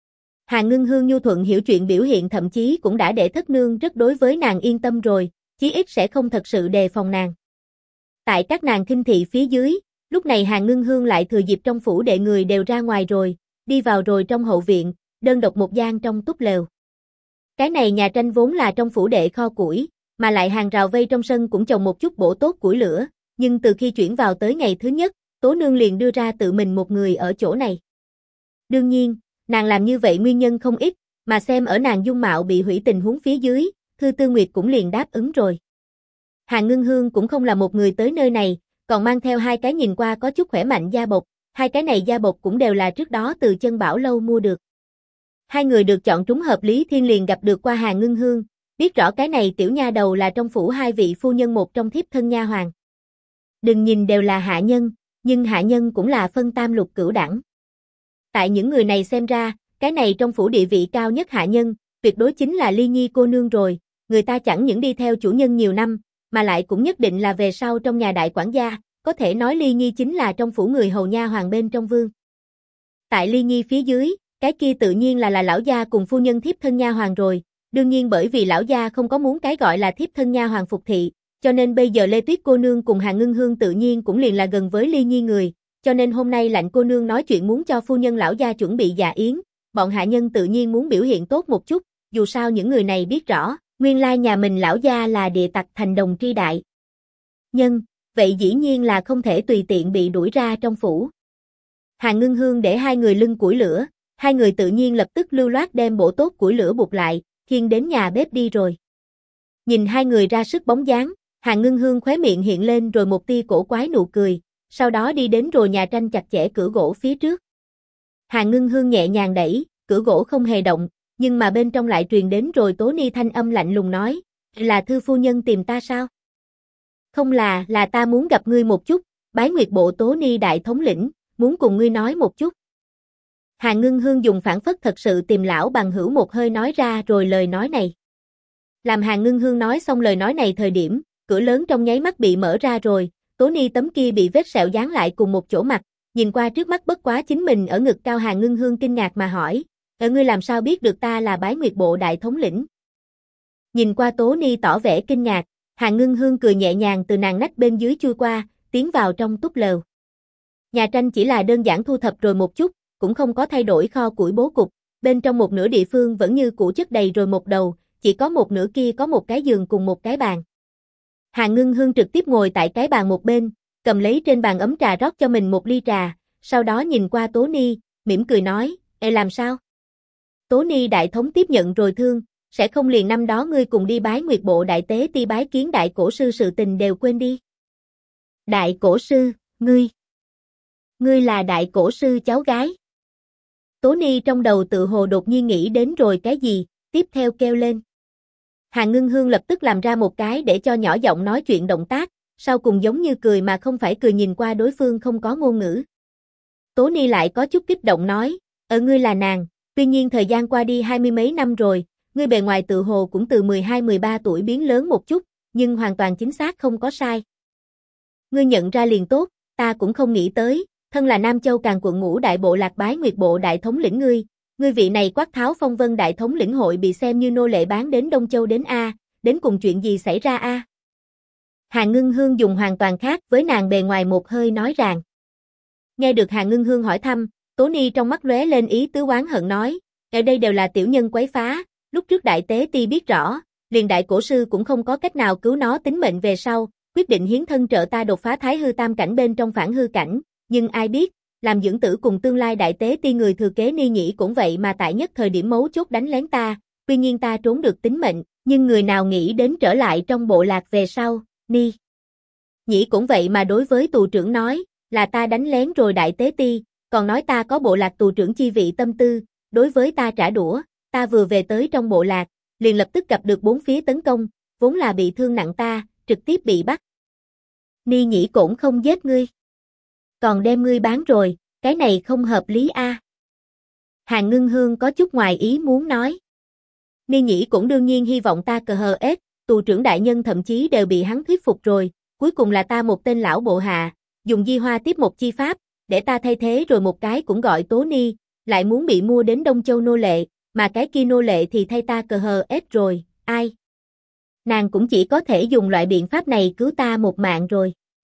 Hàn Ngưng Hương nhu thuận hiểu chuyện biểu hiện thậm chí cũng đã để Thất Nương rất đối với nàng yên tâm rồi, chí ít sẽ không thật sự đề phòng nàng. Tại các nàng khinh thị phía dưới, lúc này Hàn Ngưng Hương lại thừa dịp trong phủ đệ người đều ra ngoài rồi, đi vào rồi trong hậu viện, đơn độc một gian trong túp lều. Cái này nhà tranh vốn là trong phủ đệ kho củi, mà lại hàng rào vây trong sân cũng trồng một chút bổ tốt củi lửa, nhưng từ khi chuyển vào tới ngày thứ nhất, Tố Nương liền đưa ra tự mình một người ở chỗ này. Đương nhiên, nàng làm như vậy nguyên nhân không ít, mà xem ở nàng dung mạo bị hủy tình huống phía dưới, Thư Tư Nguyệt cũng liền đáp ứng rồi. Hàn Ngưng Hương cũng không là một người tới nơi này, còn mang theo hai cái nhìn qua có chút khỏe mạnh da bột, hai cái này da bột cũng đều là trước đó từ Chân Bảo lâu mua được. Hai người được chọn trúng hợp, Lý Thiên liền gặp được qua Hàn Ngưng Hương, biết rõ cái này tiểu nha đầu là trong phủ hai vị phu nhân một trong thiếp thân nha hoàn. Đừng nhìn đều là hạ nhân, nhưng hạ nhân cũng là phân tam lục cửu đẳng. Tại những người này xem ra, cái này trong phủ địa vị cao nhất hạ nhân, tuyệt đối chính là Ly Nhi cô nương rồi, người ta chẳng những đi theo chủ nhân nhiều năm, mà lại cũng nhất định là về sau trong nhà đại quản gia, có thể nói Ly Nhi chính là trong phủ người hầu nha hoàng bên trong vương. Tại Ly Nhi phía dưới, cái kia tự nhiên là lão gia cùng phu nhân thiếp thân nha hoàng rồi, đương nhiên bởi vì lão gia không có muốn cái gọi là thiếp thân nha hoàng phục thị, cho nên bây giờ Lê Tuyết cô nương cùng Hàn Ngưng Hương tự nhiên cũng liền là gần với Ly Nhi người, cho nên hôm nay Lạnh cô nương nói chuyện muốn cho phu nhân lão gia chuẩn bị dạ yến, bọn hạ nhân tự nhiên muốn biểu hiện tốt một chút, dù sao những người này biết rõ, nguyên lai nhà mình lão gia là địa tặc thành đồng tri đại nhân, vậy dĩ nhiên là không thể tùy tiện bị đuổi ra trong phủ. Hàn Ngưng Hương để hai người lưng củi lửa, hai người tự nhiên lập tức lưu loát đem bộ tốt củi lửa buộc lại, khiêng đến nhà bếp đi rồi. Nhìn hai người ra sức bóng dáng, Hàn Ngưng Hương khóe miệng hiện lên rồi một tia cổ quái nụ cười, sau đó đi đến rồi nhà tranh chặt chẽ cửa gỗ phía trước. Hàn Ngưng Hương nhẹ nhàng đẩy, cửa gỗ không hề động, nhưng mà bên trong lại truyền đến rồi Tố Ni thanh âm lạnh lùng nói, là thư phu nhân tìm ta sao? Không là ta muốn gặp ngươi một chút, Bái Nguyệt bộ Tố Ni đại thống lĩnh, muốn cùng ngươi nói một chút. Hàn Ngưng Hương dùng phản phất thật sự tìm lão bằng hữu một hơi nói ra rồi lời nói này. Làm Hàn Ngưng Hương nói xong lời nói này thời điểm, cửa lớn trong nháy mắt bị mở ra rồi, Tố Ni tấm kia bị vết sẹo dán lại cùng một chỗ mặt, nhìn qua trước mắt bất quá chính mình ở ngực cao. Hàn Ngưng Hương kinh ngạc mà hỏi, ngươi làm sao biết được ta là Bái Nguyệt bộ đại thống lĩnh? Nhìn qua Tố Ni tỏ vẻ kinh ngạc, Hàn Ngưng Hương cười nhẹ nhàng từ nàng nách bên dưới chui qua, tiến vào trong túp lều. Nhà tranh chỉ là đơn giản thu thập rồi một chút, cũng không có thay đổi kho củi bố cục, bên trong một nửa địa phương vẫn như cũ chất đầy rồi một đầu, chỉ có một nửa kia có một cái giường cùng một cái bàn. Hàn Ngưng Hương trực tiếp ngồi tại cái bàn một bên, cầm lấy trên bàn ấm trà rót cho mình một ly trà, sau đó nhìn qua Tố Ni, mỉm cười nói, làm sao? Tố Ni đại thống tiếp nhận rồi thương, sẽ không liền năm đó ngươi cùng đi Bái Nguyệt bộ đại tế ti bái kiến đại cổ sư sự tình đều quên đi. Đại cổ sư, ngươi là đại cổ sư cháu gái. Tố Ni trong đầu tự hồ đột nhiên nghĩ đến rồi cái gì, tiếp theo kêu lên. Hàn Ngưng Hương lập tức làm ra một cái để cho nhỏ giọng nói chuyện động tác, sau cùng giống như cười mà không phải cười nhìn qua đối phương không có ngôn ngữ. Tố Ni lại có chút kích động nói, ngươi là nàng, tuy nhiên thời gian qua đi 20 mấy năm rồi, ngươi bề ngoài tự hồ cũng từ 12-13 tuổi biến lớn một chút, nhưng hoàn toàn chính xác không có sai. Ngươi nhận ra liền tốt, ta cũng không nghĩ tới, thân là Nam Châu Càn quận Ngũ đại bộ lạc Bái Nguyệt bộ đại thống lĩnh ngươi vị này Quát Tháo Phong Vân đại thống lĩnh hội bị xem như nô lệ bán đến Đông Châu đến a, đến cùng chuyện gì xảy ra a? Hàn Ngưng Hương dùng hoàn toàn khác với nàng bề ngoài một hơi nói ràng. Nghe được Hàn Ngưng Hương hỏi thăm, Tố Ni trong mắt lóe lên ý tứ oán hận nói, ở đây đều là tiểu nhân quấy phá, lúc trước đại tế ti biết rõ, liền đại cổ sư cũng không có cách nào cứu nó tính mệnh về sau, quyết định hiến thân trợ ta đột phá thái hư tam cảnh bên trong phản hư cảnh, nhưng ai biết, làm dưỡng tử cùng tương lai đại tế ti người thừa kế Ni Nhĩ cũng vậy mà tại nhất thời điểm mấu chốt đánh lén ta, tuy nhiên ta trốn được tính mệnh, nhưng người nào nghĩ đến trở lại trong bộ lạc về sau, Ni Nhĩ cũng vậy mà đối với tù trưởng nói, là ta đánh lén rồi đại tế ti, còn nói ta có bộ lạc tù trưởng chi vị tâm tư, đối với ta trả đũa, ta vừa về tới trong bộ lạc, liền lập tức gặp được bốn phía tấn công, vốn là bị thương nặng ta, trực tiếp bị bắt. Ni Nhĩ cũng không giết ngươi, còn đem ngươi bán rồi, cái này không hợp lý a. Hàn Ngưng Hương có chút ngoài ý muốn nói. Ni Nhĩ cũng đương nhiên hy vọng ta cờ hờ ết, tù trưởng đại nhân thậm chí đều bị hắn thuyết phục rồi, cuối cùng là ta một tên lão bộ hạ, dùng di hoa tiếp một chi pháp, để ta thay thế rồi một cái cũng gọi Tố Ni, lại muốn bị mua đến Đông Châu nô lệ, mà cái kia nô lệ thì thay ta cờ hờ ết rồi, ai? Nàng cũng chỉ có thể dùng loại biện pháp này cứu ta một mạng rồi.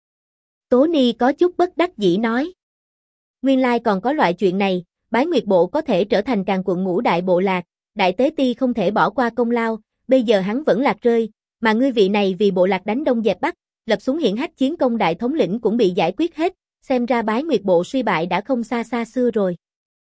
Tố Ni có chút bất đắc dĩ nói. Nguyên lai còn có loại chuyện này, Bái Nguyệt bộ có thể trở thành Càn quận Ngũ đại bộ lạc, đại tế ti không thể bỏ qua công lao, bây giờ hắn vẫn lạc rơi, mà ngươi vị này vì bộ lạc đánh Đông dẹp Bắc, lập xuống hiển hách chiến công đại thống lĩnh cũng bị giải quyết hết, xem ra Bái Nguyệt bộ suy bại đã không xa xa xưa rồi.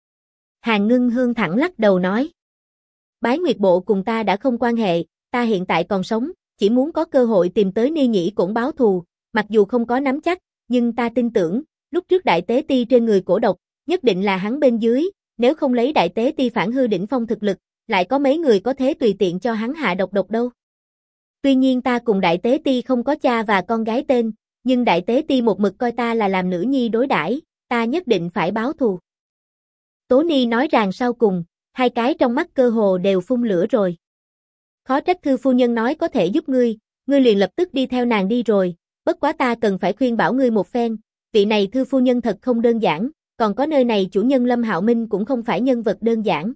Hàn Ngưng Hương thẳng lắc đầu nói. Bái Nguyệt bộ cùng ta đã không quan hệ, ta hiện tại còn sống, chỉ muốn có cơ hội tìm tới Ni Nhĩ Cổn báo thù, mặc dù không có nắm chắc, nhưng ta tin tưởng, lúc trước đại tế ti trên người cổ độc, nhất định là hắn bên dưới, nếu không lấy đại tế ti phản hư đỉnh phong thực lực, lại có mấy người có thể tùy tiện cho hắn hạ độc đâu. Tuy nhiên ta cùng đại tế ti không có cha và con gái tên, nhưng đại tế ti một mực coi ta là làm nữ nhi đối đãi, ta nhất định phải báo thù. Tố Ni nói rằng sau cùng, hai cái trong mắt cơ hồ đều phun lửa rồi. Khó trách thư phu nhân nói có thể giúp ngươi liền lập tức đi theo nàng đi rồi, bất quá ta cần phải khuyên bảo ngươi một phen, vị này thư phu nhân thật không đơn giản, còn có nơi này chủ nhân Lâm Hạo Minh cũng không phải nhân vật đơn giản.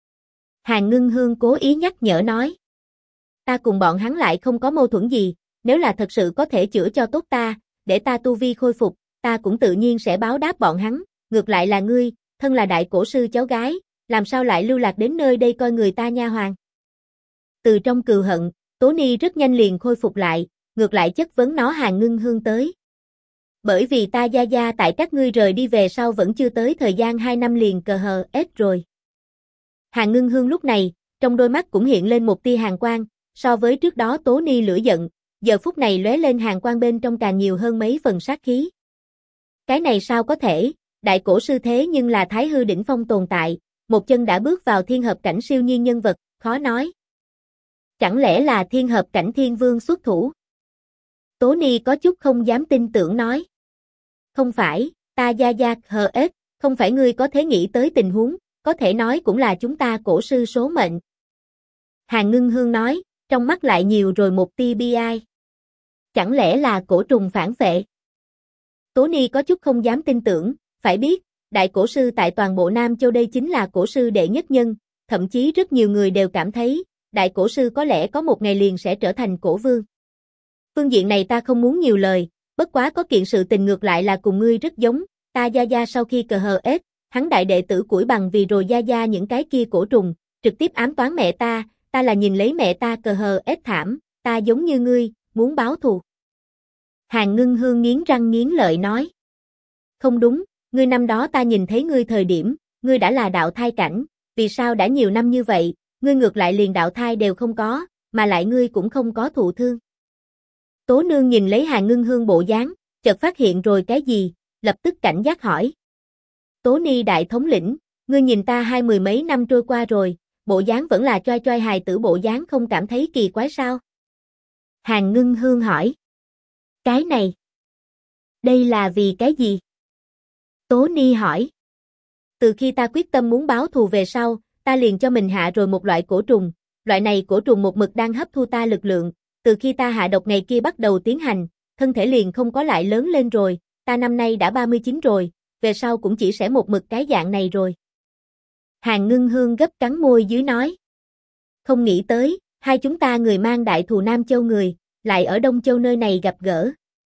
Hàn Ngưng Hương cố ý nhắc nhở nói. Ta cùng bọn hắn lại không có mâu thuẫn gì, nếu là thật sự có thể chữa cho tốt ta, để ta tu vi khôi phục, ta cũng tự nhiên sẽ báo đáp bọn hắn, ngược lại là ngươi, thân là đại cổ sư cháu gái, làm sao lại lưu lạc đến nơi đây coi người ta nha hoàn. Từ trong cừu hận, Tố Ni rất nhanh liền khôi phục lại, ngược lại chất vấn nó Hàn Ngưng Hương tới. Bởi vì ta gia gia tại các ngươi rời đi về sau vẫn chưa tới thời gian 2 năm liền cờ hờ ết rồi. Hàn Ngưng Hương lúc này, trong đôi mắt cũng hiện lên một tia hàn quang, so với trước đó Tố Ni lửa giận, giờ phút này lóe lên hàn quang bên trong càng nhiều hơn mấy phần sát khí. Cái này sao có thể, đại cổ sư thế nhưng là thái hư đỉnh phong tồn tại, một chân đã bước vào thiên hợp cảnh siêu nhiên nhân vật, khó nói. Chẳng lẽ là thiên hợp cảnh thiên vương xuất thủ? Tố Ni có chút không dám tin tưởng nói. Không phải, ta gia gia hờ ết, không phải ngươi có thể nghĩ tới tình huống, có thể nói cũng là chúng ta cổ sư số mệnh. Hàn Ngưng Hương nói, trong mắt lại nhiều rồi một tia bi ai. Chẳng lẽ là cổ trùng phản phệ? Tố Ni có chút không dám tin tưởng, phải biết, đại cổ sư tại toàn bộ Nam Châu đây chính là cổ sư đệ nhất nhân, thậm chí rất nhiều người đều cảm thấy, đại cổ sư có lẽ có một ngày liền sẽ trở thành cổ vương. Phương diện này ta không muốn nhiều lời, bất quá có kiện sự tình ngược lại là cùng ngươi rất giống, ta gia gia sau khi cờ hờ ết, hắn đại đệ tử củi bằng vì rồi gia gia những cái kia cổ trùng, trực tiếp ám toán mẹ ta là nhìn lấy mẹ ta cờ hờ ết thảm, ta giống như ngươi, muốn báo thù. Hàn Ngưng Hương nghiến răng nghiến lợi nói. Không đúng, ngươi năm đó ta nhìn thấy ngươi thời điểm, ngươi đã là đạo thai cảnh, vì sao đã nhiều năm như vậy, ngươi ngược lại liền đạo thai đều không có, mà lại ngươi cũng không có thụ thương. Tố Nương nhìn lấy Hàn Ngưng Hương bộ dáng, chợt phát hiện rồi cái gì, lập tức cảnh giác hỏi. Tố Ni đại thống lĩnh, ngươi nhìn ta 20 mấy năm trôi qua rồi, bộ dáng vẫn là choi choi hài tử bộ dáng không cảm thấy kỳ quái sao? Hàn Ngưng Hương hỏi. Cái này, đây là vì cái gì? Tố Ni hỏi. Từ khi ta quyết tâm muốn báo thù về sau, ta liền cho mình hạ rồi một loại cổ trùng, loại này cổ trùng một mực đang hấp thu ta lực lượng, từ khi ta hạ độc ngày kia bắt đầu tiến hành, thân thể liền không có lại lớn lên rồi, ta năm nay đã 39 rồi, về sau cũng chỉ sẽ một mực cái dạng này rồi. Hàn Ngưng Hương gấp cắn môi dưới nói. Không nghĩ tới, hai chúng ta người mang đại thù Nam Châu người, lại ở Đông Châu nơi này gặp gỡ.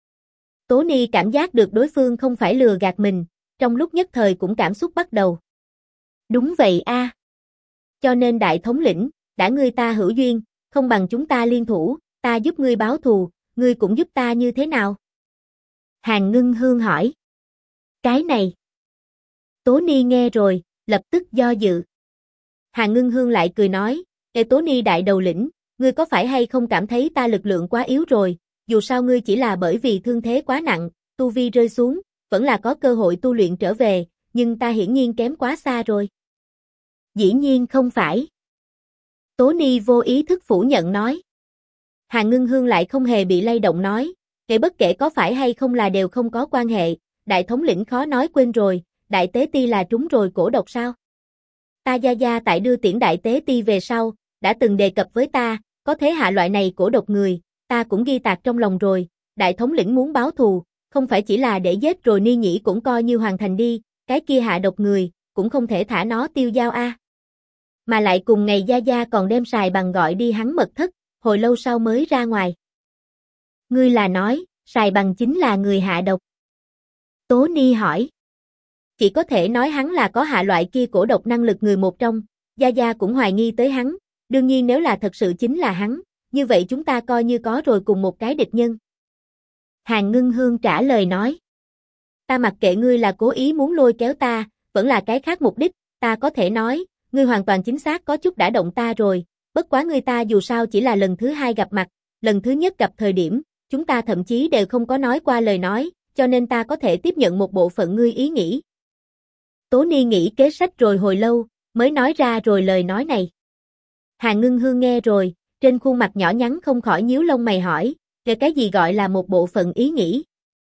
Tố Ni cảm giác được đối phương không phải lừa gạt mình, trong lúc nhất thời cũng cảm xúc bắt đầu. Đúng vậy a. Cho nên đại thống lĩnh, đã ngươi ta hữu duyên, không bằng chúng ta liên thủ, ta giúp ngươi báo thù, ngươi cũng giúp ta như thế nào? Hàn Ngưng Hương hỏi. Cái này. Tố Ni nghe rồi, lập tức do dự. Hàn Ngưng Hương lại cười nói, Ê Tố Ni đại đầu lĩnh, ngươi có phải hay không cảm thấy ta lực lượng quá yếu rồi, dù sao ngươi chỉ là bởi vì thương thế quá nặng, tu vi rơi xuống, vẫn là có cơ hội tu luyện trở về, nhưng ta hiển nhiên kém quá xa rồi. Dĩ nhiên không phải. Tố Ni vô ý thức phủ nhận nói. Hàn Ngưng Hương lại không hề bị lay động nói, bất kể có phải hay không là đều không có quan hệ, đại thống lĩnh khó nói quên rồi, đại tế ti là trúng rồi cổ độc sao? Ta gia gia tại đưa tiễn đại tế ti về sau, đã từng đề cập với ta, có thế hạ loại này cổ độc người, ta cũng ghi tạc trong lòng rồi, đại thống lĩnh muốn báo thù, không phải chỉ là để giết rồi Ni Nhĩ cũng coi như hoàn thành đi, cái kia hạ độc người, cũng không thể thả nó tiêu dao a. Mà lại cùng ngày gia gia còn đem Sài Bằng gọi đi hắn mật thất, hồi lâu sau mới ra ngoài. Ngươi là nói, Sài Bằng chính là người hạ độc? Tố Ni hỏi. Chỉ có thể nói hắn là có hạ loại kia cổ độc năng lực người một trong, gia gia cũng hoài nghi tới hắn, đương nhiên nếu là thật sự chính là hắn, như vậy chúng ta coi như có rồi cùng một cái địch nhân. Hàn Ngưng Hương trả lời nói. Ta mặc kệ ngươi là cố ý muốn lôi kéo ta, vẫn là cái khác mục đích, ta có thể nói, ngươi hoàn toàn chính xác có chút đã động ta rồi, bất quá ngươi ta dù sao chỉ là lần thứ hai gặp mặt, lần thứ nhất gặp thời điểm, chúng ta thậm chí đều không có nói qua lời nói, cho nên ta có thể tiếp nhận một bộ phận ngươi ý nghĩ. Tố Ni nghĩ kế sách rồi hồi lâu, mới nói ra rồi lời nói này. Hàn Ngưng Hương nghe rồi, trên khuôn mặt nhỏ nhắn không khỏi nhíu lông mày hỏi, cái gì gọi là một bộ phận ý nghĩ?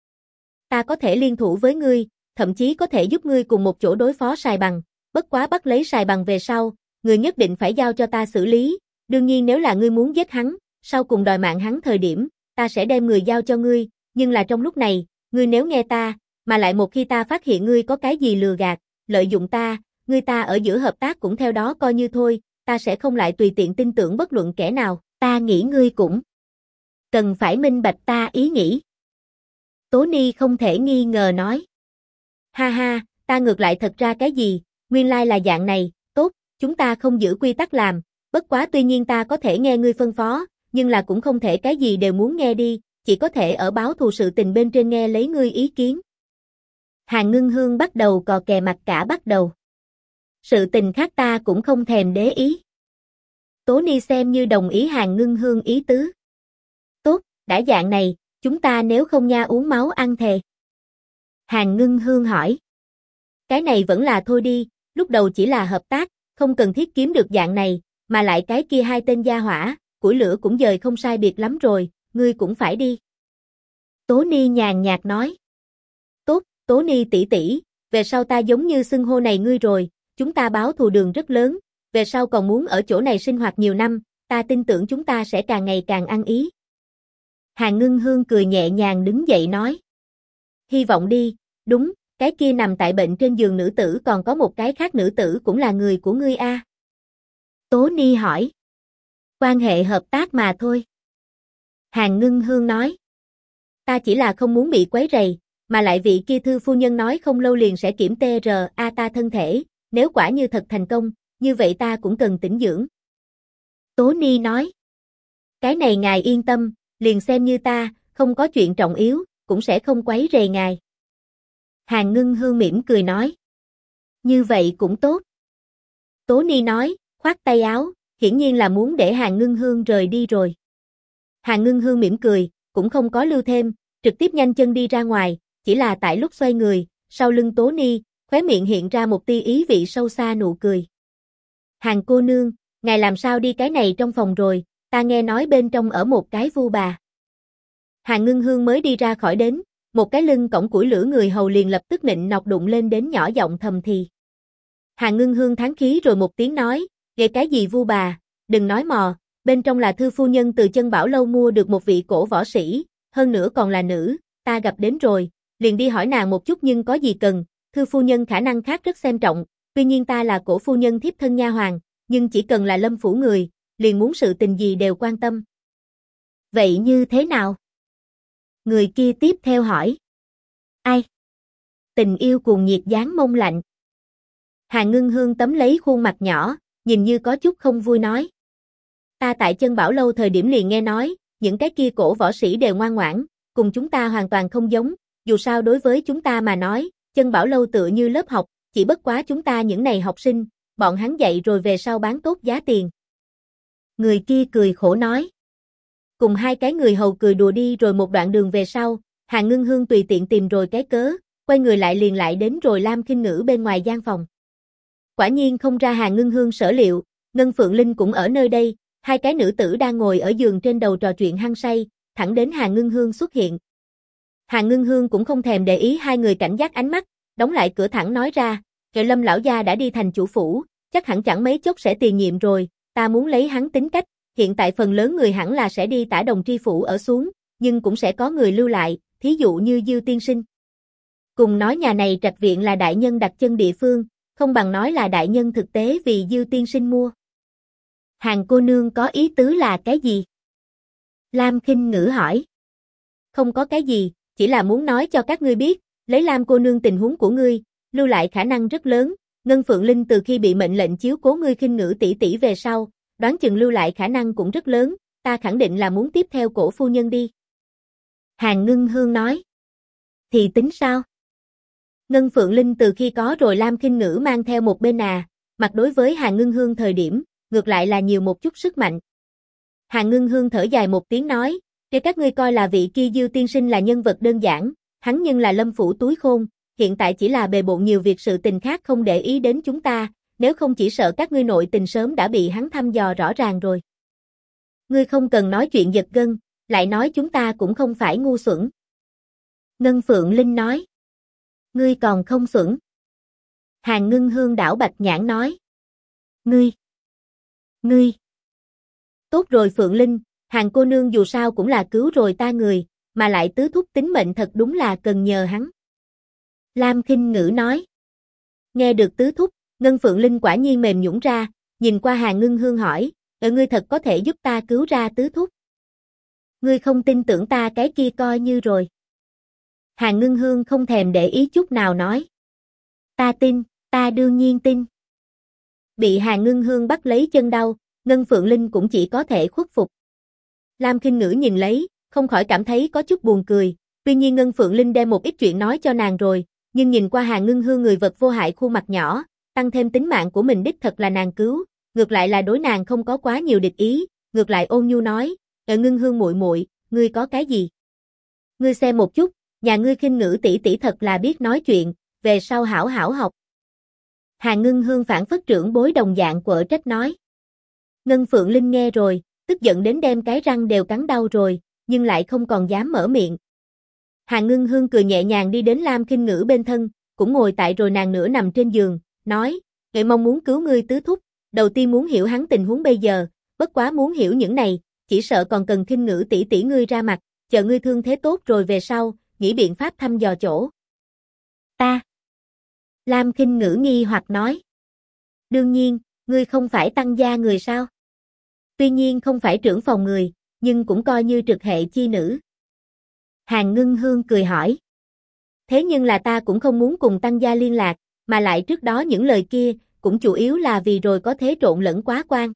Ta có thể liên thủ với ngươi, thậm chí có thể giúp ngươi cùng một chỗ đối phó Sài Bằng, bất quá bắt lấy Sài Bằng về sau, ngươi nhất định phải giao cho ta xử lý, đương nhiên nếu là ngươi muốn giết hắn, sau cùng đòi mạng hắn thời điểm, ta sẽ đem người giao cho ngươi, nhưng là trong lúc này, ngươi nếu nghe ta, mà lại một khi ta phát hiện ngươi có cái gì lừa gạt, lợi dụng ta, ngươi ta ở giữa hợp tác cũng theo đó coi như thôi, ta sẽ không lại tùy tiện tin tưởng bất luận kẻ nào, ta nghĩ ngươi cũng cần phải minh bạch ta ý nghĩ. Tố Ni không thể nghi ngờ nói. Ha ha, ta ngược lại thật ra cái gì, nguyên lai là dạng này, tốt, chúng ta không giữ quy tắc làm, bất quá tuy nhiên ta có thể nghe ngươi phân phó, nhưng là cũng không thể cái gì đều muốn nghe đi, chỉ có thể ở báo thù sự tình bên trên nghe lấy ngươi ý kiến. Hàn Ngưng Hương bắt đầu cò kè mặt cả bắt đầu. Sự tình khác ta cũng không thèm để ý. Tố Ni xem như đồng ý Hàn Ngưng Hương ý tứ. Tốt, đã dạng này, chúng ta nếu không nha uống máu ăn thề. Hàn Ngưng Hương hỏi. Cái này vẫn là thôi đi, lúc đầu chỉ là hợp tác, không cần thiết kiếm được dạng này, mà lại cái kia hai tên gia hỏa, củi lửa cũng dời không sai biệt lắm rồi, ngươi cũng phải đi. Tố Ni nhàn nhạt nói. Tốt, Tố Ni tỷ tỷ, về sau ta giống như xưng hô này ngươi rồi, chúng ta báo thù đường rất lớn, về sau còn muốn ở chỗ này sinh hoạt nhiều năm, ta tin tưởng chúng ta sẽ càng ngày càng ăn ý. Hàn Ngưng Hương cười nhẹ nhàng đứng dậy nói. Hy vọng đi, đúng, cái kia nằm tại bệnh trên giường nữ tử còn có một cái khác nữ tử cũng là người của ngươi a. Tố Ni hỏi. Quan hệ hợp tác mà thôi. Hàn Ngưng Hương nói. Ta chỉ là không muốn bị quấy rầy, mà lại vị kia thư phu nhân nói không lâu liền sẽ kiểm TRA ta thân thể, nếu quả như thật thành công, như vậy ta cũng cần tĩnh dưỡng. Tố Ni nói. Cái này ngài yên tâm, liền xem như ta, không có chuyện trọng yếu, cũng sẽ không quấy rầy ngài. Hàn Ngưng Hương mỉm cười nói. Như vậy cũng tốt. Tố Ni nói, khoát tay áo, hiển nhiên là muốn để Hàn Ngưng Hương rời đi rồi. Hàn Ngưng Hương mỉm cười, cũng không có lưu thêm, trực tiếp nhanh chân đi ra ngoài, chỉ là tại lúc xoay người, sau lưng Tố Ni, khóe miệng hiện ra một tia ý vị sâu xa nụ cười. Hàn cô nương, ngài làm sao đi cái này trong phòng rồi, ta nghe nói bên trong ở một cái vu bà. Hàn Ngưng Hương mới đi ra khỏi đến, một cái lưng cõng củi lửa người hầu liền lập tức nịnh nọt đụng lên đến nhỏ giọng thầm thì. Hàn Ngưng Hương thán khí rồi một tiếng nói, ghê cái gì vu bà, đừng nói mò, bên trong là thư phu nhân từ Chân Bảo lâu mua được một vị cổ võ sĩ, hơn nữa còn là nữ, ta gặp đến rồi, liền đi hỏi nàng một chút nhưng có gì cần, thư phu nhân khả năng khác rất xem trọng, tuy nhiên ta là cổ phu nhân thiếp thân nha hoàn, nhưng chỉ cần là Lâm phủ người, liền muốn sự tình gì đều quan tâm. Vậy như thế nào? Người kia tiếp theo hỏi. Ai? Tình yêu cuồng nhiệt dáng mông lạnh. Hàn Ngưng Hương tấm lấy khuôn mặt nhỏ, nhìn như có chút không vui nói. Ta tại Chân Bảo lâu thời điểm liền nghe nói, những cái kia cổ võ sĩ đều ngoan ngoãn, cùng chúng ta hoàn toàn không giống, dù sao đối với chúng ta mà nói, Chân Bảo lâu tựa như lớp học, chỉ bất quá chúng ta những này học sinh, bọn hắn dạy rồi về sau bán tốt giá tiền. Người kia cười khổ nói. Cùng hai cái người hầu cười đùa đi rồi một đoạn đường về sau, Hàn Ngưng Hương tùy tiện tìm rồi cái cớ, quay người lại đến rồi Lam Khinh Ngữ bên ngoài gian phòng. Quả nhiên không ra Hàn Ngưng Hương sở liệu, Ngân Phượng Linh cũng ở nơi đây, hai cái nữ tử đang ngồi ở giường trên đầu trò chuyện hăng say, thẳng đến Hàn Ngưng Hương xuất hiện. Hàn Ngưng Hương cũng không thèm để ý hai người cảnh giác ánh mắt, đóng lại cửa thẳng nói ra, Lâm lão gia đã đi thành chủ phủ, chắc hẳn chẳng mấy chốc sẽ tiền nhiệm rồi, ta muốn lấy hắn tính cách, hiện tại phần lớn người hẳn là sẽ đi Tả Đồng tri phủ ở xuống, nhưng cũng sẽ có người lưu lại, thí dụ như Diêu tiên sinh. Cùng nói nhà này trạch viện là đại nhân đặt chân địa phương, không bằng nói là đại nhân thực tế vì Diêu tiên sinh mua. Hàn cô nương có ý tứ là cái gì? Lam Khinh Ngữ hỏi. Không có cái gì, chỉ là muốn nói cho các ngươi biết, lấy Lam cô nương tình huống của ngươi, lưu lại khả năng rất lớn, Ngân Phượng Linh từ khi bị mệnh lệnh chiếu cố ngươi Khinh Ngữ tỷ tỷ về sau, đoán chừng lưu lại khả năng cũng rất lớn, ta khẳng định là muốn tiếp theo cổ phu nhân đi. Hàn Ngưng Hương nói. Thì tính sao? Ngân Phượng Linh từ khi có rồi Lam Khinh Ngữ mang theo một bên mặt đối với Hàn Ngưng Hương thời điểm, ngược lại là nhiều một chút sức mạnh. Hàn Ngưng Hương thở dài một tiếng nói, để các ngươi coi là vị kia Diêu tiên sinh là nhân vật đơn giản, hắn nhưng là Lâm phủ túi khôn, hiện tại chỉ là bề bộn nhiều việc sự tình khác không để ý đến chúng ta, nếu không chỉ sợ các ngươi nội tình sớm đã bị hắn thăm dò rõ ràng rồi. Ngươi không cần nói chuyện giật gân, lại nói chúng ta cũng không phải ngu xuẩn. Ngân Phượng Linh nói. Ngươi còn không xuẩn. Hàn Ngưng Hương đảo bạch nhãn nói. Ngươi. Tốt rồi Phượng Linh, Hàn cô nương dù sao cũng là cứu rồi ta người, mà lại tứ thúc tính mệnh thật đúng là cần nhờ hắn. Lam Khinh Ngữ nói. Nghe được tứ thúc, Ngân Phượng Linh quả nhiên mềm nhũn ra, nhìn qua Hàn Ngưng Hương hỏi, ngươi thật có thể giúp ta cứu ra tứ thúc? Ngươi không tin tưởng ta cái kia coi như rồi. Hàn Ngưng Hương không thèm để ý chút nào nói. Ta tin, ta đương nhiên tin. Bị Hàn Ngưng Hương bắt lấy chân đau, Ngân Phượng Linh cũng chỉ có thể khuất phục. Lam Khinh Ngữ nhìn lấy, không khỏi cảm thấy có chút buồn cười, tuy nhiên Ngân Phượng Linh đem một ít chuyện nói cho nàng rồi, nhưng nhìn qua Hàn Ngưng Hương người vật vô hại khuôn mặt nhỏ, tăng thêm tính mạng của mình đích thật là nàng cứu, ngược lại là đối nàng không có quá nhiều địch ý, ngược lại ôn nhu nói, Ngưng Hương muội muội, ngươi có cái gì? Ngươi xem một chút, nhà ngươi Khinh Ngữ tỷ tỷ thật là biết nói chuyện, về sau hảo hảo học. Hàn Ngưng Hương phản phất trưởng bối đồng dạng quở trách nói. Ngân Phượng Linh nghe rồi, tức giận đến đem cái răng đều cắn đau rồi, nhưng lại không còn dám mở miệng. Hàn Ngưng Hương cười nhẹ nhàng đi đến Lam Khinh Ngữ bên thân, cũng ngồi tại rồi nàng nửa nằm trên giường, nói, Nghệ mong muốn cứu ngươi tứ thúc, đầu tiên muốn hiểu hắn tình huống bây giờ, bất quá muốn hiểu những này, chỉ sợ còn cần Khinh Ngữ tỷ tỷ ngươi ra mặt, chờ ngươi thương thế tốt rồi về sau, nghĩ biện pháp thăm dò chỗ. Ta. Lam Khinh Ngữ nghi hoặc nói. Đương nhiên, ngươi không phải Tăng gia người sao? Tuy nhiên không phải trưởng phòng người, nhưng cũng coi như trực hệ chi nữ. Hàn Ngưng Hương cười hỏi. Thế nhưng là ta cũng không muốn cùng Tăng gia liên lạc, mà lại trước đó những lời kia, cũng chủ yếu là vì rồi có thế trộn lẫn quá quan.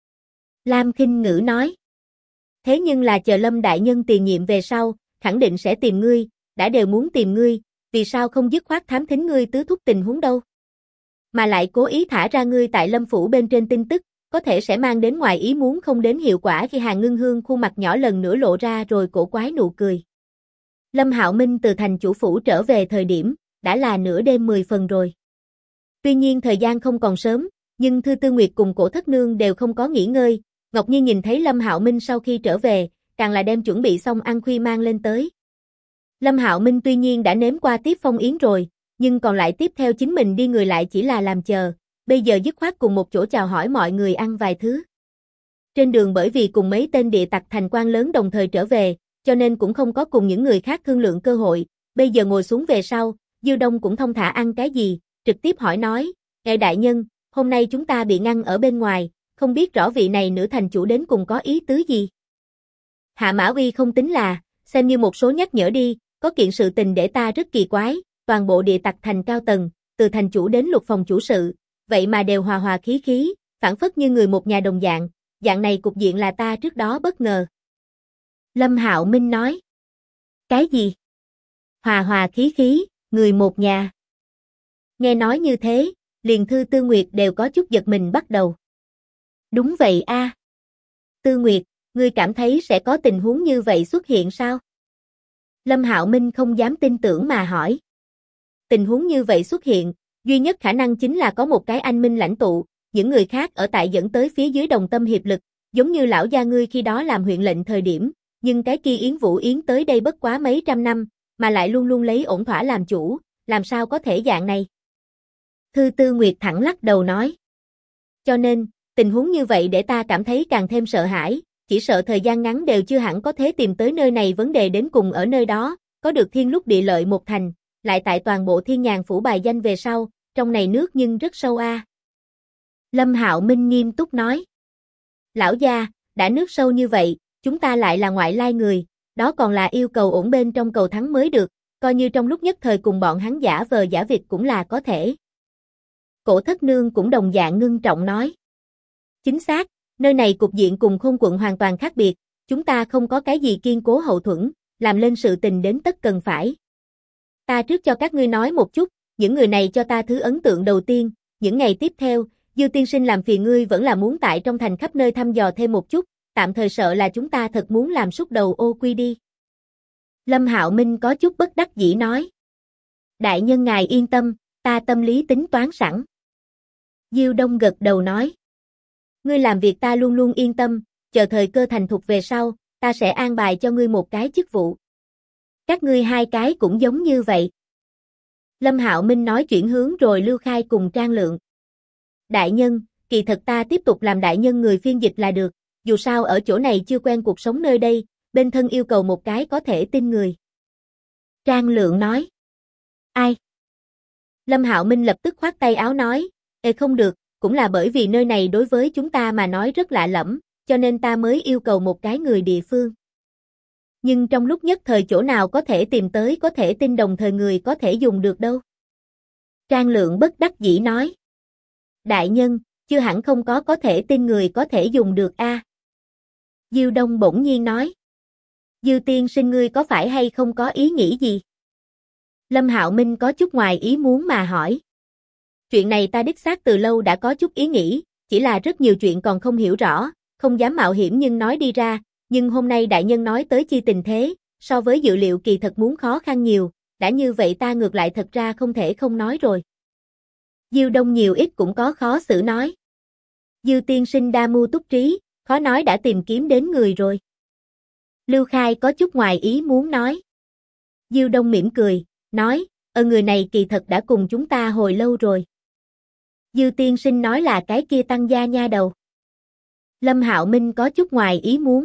Lam Khinh Ngữ nói. Thế nhưng là chờ Lâm đại nhân tiền nhiệm về sau, khẳng định sẽ tìm ngươi, đã đều muốn tìm ngươi, vì sao không dứt khoát thám thính ngươi tứ thúc tình huống đâu? Mà lại cố ý thả ra ngươi tại Lâm phủ bên trên tin tức, có thể sẽ mang đến ngoài ý muốn không đến hiệu quả khi Hàn Ngưng Hương khuôn mặt nhỏ lần nữa lộ ra rồi cổ quái nụ cười. Lâm Hạo Minh từ thành chủ phủ trở về thời điểm, đã là nửa đêm 10 phần rồi. Tuy nhiên thời gian không còn sớm, nhưng Thư Tư Nguyệt cùng Cổ Thất Nương đều không có nghỉ ngơi, Ngọc Nhi nhìn thấy Lâm Hạo Minh sau khi trở về, càng là đem chuẩn bị xong ăn khuya mang lên tới. Lâm Hạo Minh tuy nhiên đã nếm qua tiếp phong yến rồi, nhưng còn lại tiếp theo chính mình đi người lại chỉ là làm chờ, bây giờ dứt khoát cùng một chỗ chào hỏi mọi người ăn vài thứ. Trên đường bởi vì cùng mấy tên địa tặc thành quan lớn đồng thời trở về, cho nên cũng không có cùng những người khác thương lượng cơ hội, bây giờ ngồi xuống về sau, Dư Đông cũng thông thả ăn cái gì, trực tiếp hỏi nói, Ngài đại nhân, hôm nay chúng ta bị ngăn ở bên ngoài, không biết rõ vị này nữ thành chủ đến cùng có ý tứ gì. Hạ Mã Uy không tính là, xem như một số nhắc nhở đi, có kiện sự tình để ta rất kỳ quái, toàn bộ địa tặc thành cao tầng, từ thành chủ đến lục phòng chủ sự, vậy mà đều hòa hòa khí khí, phản phất như người một nhà đồng dạng, dạng này cục diện là ta trước đó bất ngờ. Lâm Hạo Minh nói. Cái gì? Hòa hòa khí khí, người một nhà. Nghe nói như thế, liền Thư Tư Nguyệt đều có chút giật mình bắt đầu. Đúng vậy a. Tư Nguyệt, ngươi cảm thấy sẽ có tình huống như vậy xuất hiện sao? Lâm Hạo Minh không dám tin tưởng mà hỏi. Tình huống như vậy xuất hiện, duy nhất khả năng chính là có một cái anh minh lãnh tụ, những người khác ở tại dẫn tới phía dưới đồng tâm hiệp lực, giống như lão gia ngươi khi đó làm huyện lệnh thời điểm, nhưng cái kia Yến Vũ Yến tới đây bất quá mấy trăm năm, mà lại luôn luôn lấy ổn thỏa làm chủ, làm sao có thể dạng này? Thư Tư Nguyệt thẳng lắc đầu nói. Cho nên, tình huống như vậy để ta cảm thấy càng thêm sợ hãi, chỉ sợ thời gian ngắn đều chưa hẳn có thể tìm tới nơi này vấn đề đến cùng ở nơi đó, có được thiên lúc địa lợi một thành, lại tại toàn bộ Thiên Nhàn phủ bài danh về sau, trong này nước nhưng rất sâu a. Lâm Hạo Minh nghiêm túc nói. Lão gia, đã nước sâu như vậy, chúng ta lại là ngoại lai người, đó còn là yêu cầu ổn bên trong cầu thắng mới được, coi như trong lúc nhất thời cùng bọn hắn giả vờ giả vịt cũng là có thể. Cổ Thất Nương cũng đồng dạng ngưng trọng nói. Chính xác, nơi này cục diện cùng Khôn quận hoàn toàn khác biệt, chúng ta không có cái gì kiên cố hậu thuẫn, làm lên sự tình đến tất cần phải. Ta trước cho các ngươi nói một chút, những người này cho ta thứ ấn tượng đầu tiên, những ngày tiếp theo, Dư tiên sinh làm phiền ngươi vẫn là muốn tại trong thành khắp nơi thăm dò thêm một chút, tạm thời sợ là chúng ta thật muốn làm súc đầu ô quy đi. Lâm Hạo Minh có chút bất đắc dĩ nói. Đại nhân ngài yên tâm, ta tâm lý tính toán sẵn. Diêu Đông gật đầu nói. Ngươi làm việc ta luôn luôn yên tâm, chờ thời cơ thành thục về sau, ta sẽ an bài cho ngươi một cái chức vụ. Các ngươi hai cái cũng giống như vậy. Lâm Hạo Minh nói chuyển hướng rồi Lưu Khai cùng Trang Lượng. Đại nhân, kỳ thật ta tiếp tục làm đại nhân người phiên dịch là được, dù sao ở chỗ này chưa quen cuộc sống nơi đây, bên thân yêu cầu một cái có thể tin người. Trang Lượng nói. Ai? Lâm Hạo Minh lập tức khoát tay áo nói, không được, cũng là bởi vì nơi này đối với chúng ta mà nói rất lạ lẫm, cho nên ta mới yêu cầu một cái người địa phương. Nhưng trong lúc nhất thời chỗ nào có thể tìm tới có thể tin đồng thời người có thể dùng được đâu. Trang Lượng bất đắc dĩ nói. Đại nhân, chưa hẳn không có thể tin người có thể dùng được a. Diêu Đông bỗng nhiên nói. Diêu tiên sinh ngươi có phải hay không có ý nghĩ gì? Lâm Hạo Minh có chút ngoài ý muốn mà hỏi. Chuyện này ta đích xác từ lâu đã có chút ý nghĩ, chỉ là rất nhiều chuyện còn không hiểu rõ, không dám mạo hiểm nhưng nói đi ra, nhưng hôm nay đại nhân nói tới chi tình thế, so với dự liệu kỳ thật muốn khó khăn nhiều, đã như vậy ta ngược lại thật ra không thể không nói rồi. Diêu Đông nhiều ít cũng có khó xử nói. Diêu tiên sinh đa mưu túc trí, khó nói đã tìm kiếm đến người rồi. Lưu Khai có chút ngoài ý muốn nói. Diêu Đông mỉm cười, nói, người này kỳ thật đã cùng chúng ta hồi lâu rồi. Diêu tiên sinh nói là cái kia Tăng gia nha đầu. Lâm Hạo Minh có chút ngoài ý muốn.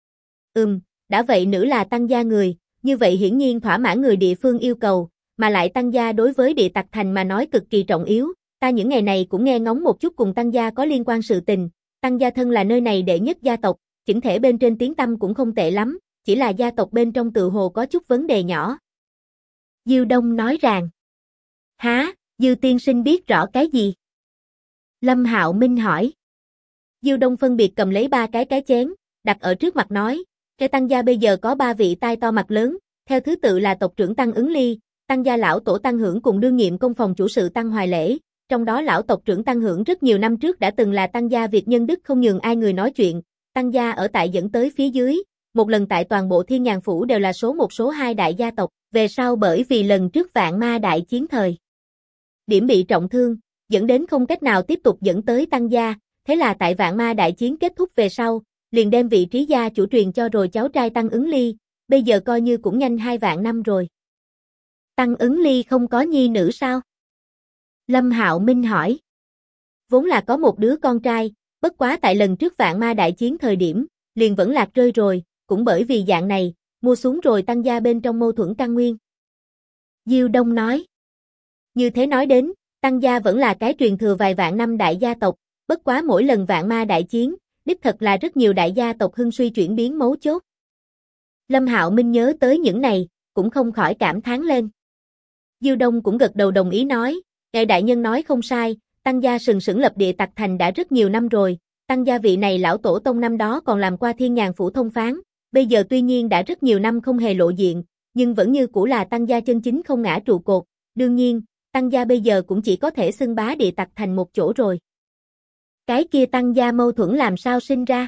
Đã vậy nữ là Tăng gia người, như vậy hiển nhiên thỏa mãn người địa phương yêu cầu, mà lại Tăng gia đối với Địa Tặc Thành mà nói cực kỳ trọng yếu, ta những ngày này cũng nghe ngóng một chút cùng Tăng gia có liên quan sự tình, Tăng gia thân là nơi này đệ nhất gia tộc, chỉnh thể bên trên tiếng tăm cũng không tệ lắm, chỉ là gia tộc bên trong tự hồ có chút vấn đề nhỏ. Diêu Đông nói rằng. Hả, Diêu tiên sinh biết rõ cái gì? Lâm Hạo Minh hỏi. Diêu Đông phân biệt cầm lấy 3 cái chén, đặt ở trước mặt nói, cái Tăng gia bây giờ có 3 vị tai to mặt lớn, theo thứ tự là tộc trưởng Tăng Ứng Ly, Tăng gia lão tổ Tăng Hưởng cùng đương nhiệm công phòng chủ sự Tăng Hoài Lễ, trong đó lão tộc trưởng Tăng Hưởng rất nhiều năm trước đã từng là Tăng gia việc nhân đức không nhường ai người nói chuyện, Tăng gia ở tại dẫn tới phía dưới, một lần tại toàn bộ Thiên Nhàn phủ đều là số 1 số 2 đại gia tộc, về sau bởi vì lần trước Vạn Ma đại chiến thời điểm bị trọng thương, dẫn đến không cách nào tiếp tục dẫn tới Tăng gia, thế là tại Vạn Ma đại chiến kết thúc về sau, liền đem vị trí gia chủ truyền cho rồi cháu trai Tăng Ứng Ly, bây giờ coi như cũng nhanh 2 vạn năm rồi. Tăng Ứng Ly không có nhi nữ sao? Lâm Hạo Minh hỏi. Vốn là có một đứa con trai, bất quá tại lần trước Vạn Ma đại chiến thời điểm, liền vẫn lạc rơi rồi, cũng bởi vì dạng này, mua xuống rồi Tăng gia bên trong mâu thuẫn căn nguyên. Diêu Đông nói. Như thế nói đến, Tăng gia vẫn là cái truyền thừa vài vạn năm đại gia tộc, bất quá mỗi lần Vạn Ma đại chiến, đích thật là rất nhiều đại gia tộc hưng suy chuyển biến mấu chốt. Lâm Hạo Minh nhớ tới những này, cũng không khỏi cảm thán lên. Diêu Đông cũng gật đầu đồng ý nói, đại nhân nói không sai, Tăng gia sừng sững lập Địa Tặc Thành đã rất nhiều năm rồi, Tăng gia vị này lão tổ tông năm đó còn làm qua Thiên Nhàn phủ thông phán, bây giờ tuy nhiên đã rất nhiều năm không hề lộ diện, nhưng vẫn như cũ là Tăng gia chân chính không ngã trụ cột, đương nhiên, Tăng gia bây giờ cũng chỉ có thể xưng bá Địa Tặc Thành một chỗ rồi. Cái kia Tăng gia mâu thuẫn làm sao sinh ra?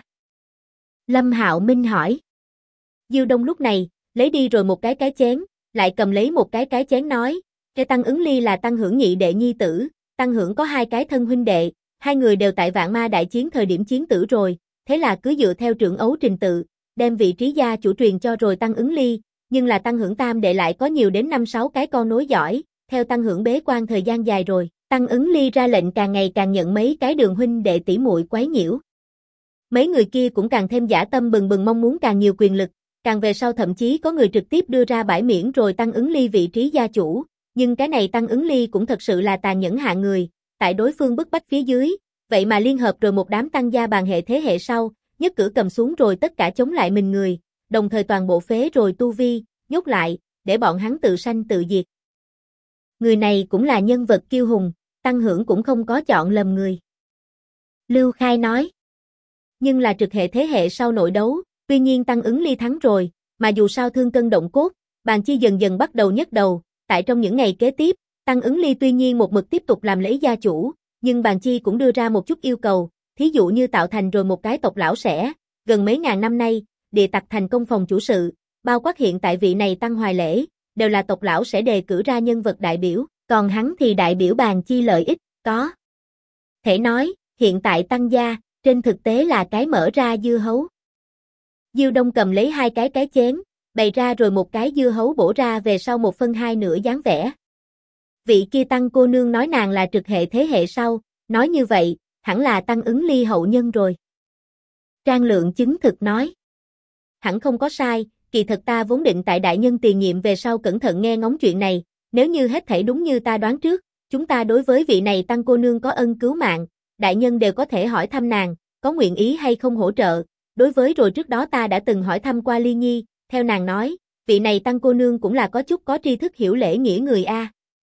Lâm Hạo Minh hỏi. Diêu Đông lúc này, lấy đi rồi một cái chén, lại cầm lấy một cái chén nói, cái Tăng Ứng Ly là Tăng Hưởng nhị đệ nhi tử, Tăng Hưởng có 2 cái thân huynh đệ, 2 người đều tại Vạn Ma đại chiến thời điểm chiến tử rồi, thế là cứ dựa theo trưởng ấu trình tự, đem vị trí gia chủ truyền cho rồi Tăng Ứng Ly, nhưng là Tăng Hưởng tam đệ lại có nhiều đến 5-6 cái con nối dõi, theo Tăng Hưởng bế quan thời gian dài rồi, Tăng Ứng Ly ra lệnh càng ngày càng nhận mấy cái đường huynh đệ tỷ muội quấy nhiễu. Mấy người kia cũng càng thêm dã tâm bừng bừng mong muốn càng nhiều quyền lực, càng về sau thậm chí có người trực tiếp đưa ra bãi miễn rồi Tăng Ứng Ly vị trí gia chủ, nhưng cái này Tăng Ứng Ly cũng thật sự là tàn nhẫn hạ người, tại đối phương bức bách phía dưới, vậy mà liên hợp rồi một đám Tăng gia bàn hệ thế hệ sau, nhất cử cầm xuống rồi tất cả chống lại mình người, đồng thời toàn bộ phế rồi tu vi, nhốt lại, để bọn hắn tự sanh tự diệt. Người này cũng là nhân vật kiêu hùng, Tăng Hưởng cũng không có chọn lầm người. Lưu Khai nói. Nhưng là trực hệ thế hệ sau nội đấu, tuy nhiên Tăng Ứng Ly thắng rồi, mà dù sao thương cân động cốt, Bàn Chi dần dần bắt đầu nhấc đầu, tại trong những ngày kế tiếp, Tăng Ứng Ly tuy nhiên một mực tiếp tục làm lấy gia chủ, nhưng Bàn Chi cũng đưa ra một chút yêu cầu, thí dụ như tạo thành rồi một cái tộc lão sẽ, gần mấy ngàn năm nay, địa tặc thành công phòng chủ sự, bao quát hiện tại vị này Tăng Hoài Lễ, đều là tộc lão sẽ đề cử ra nhân vật đại biểu, còn hắn thì đại biểu bàn chi lợi ích, có. Thể nói, hiện tại Tăng gia, trên thực tế là cái mở ra dưa hấu. Diêu Đông cầm lấy hai cái chén, bày ra rồi một cái dưa hấu bổ ra về sau 1/2 nửa dáng vẻ. Vị kia Tăng cô nương nói nàng là trực hệ thế hệ sau, nói như vậy, hẳn là Tăng Ứng Ly hậu nhân rồi. Trang Lượng chứng thực nói. Hẳn không có sai, kỳ thật ta vốn định tại đại nhân tiền nhiệm về sau cẩn thận nghe ngóng chuyện này, nếu như hết thảy đúng như ta đoán trước, chúng ta đối với vị này Tăng cô nương có ân cứu mạng, đại nhân đều có thể hỏi thăm nàng, có nguyện ý hay không hỗ trợ. Đối với rồi trước đó ta đã từng hỏi thăm qua Ly Nhi, theo nàng nói, vị này Tăng cô nương cũng là có chút có tri thức hiểu lễ nghĩa người a.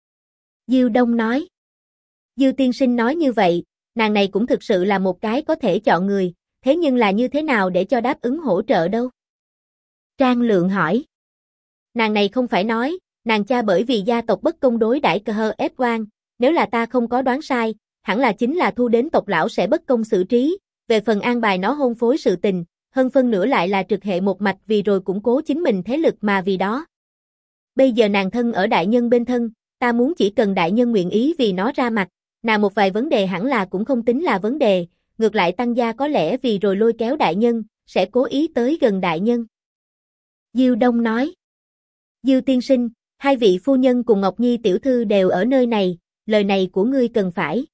Diêu Đông nói. Diêu tiên sinh nói như vậy, nàng này cũng thực sự là một cái có thể chọn người, thế nhưng là như thế nào để cho đáp ứng hỗ trợ đâu? Trang Lượng hỏi. Nàng này không phải nói, nàng cha bởi vì gia tộc bất công đối đãi cơ hơ ép quan, nếu là ta không có đoán sai, hẳn là chính là thu đến tộc lão sẽ bất công xử trí, về phần an bài nó hôn phối sự tình, hơn phân nửa lại là trực hệ một mạch vì rồi củng cố chính mình thế lực mà vì đó. Bây giờ nàng thân ở đại nhân bên thân, ta muốn chỉ cần đại nhân nguyện ý vì nó ra mặt, nàng một vài vấn đề hẳn là cũng không tính là vấn đề, ngược lại Tăng gia có lẽ vì rồi lôi kéo đại nhân, sẽ cố ý tới gần đại nhân. Diêu Đông nói. Diêu tiên sinh, hai vị phu nhân cùng Ngọc Nhi tiểu thư đều ở nơi này, lời này của ngươi cần phải.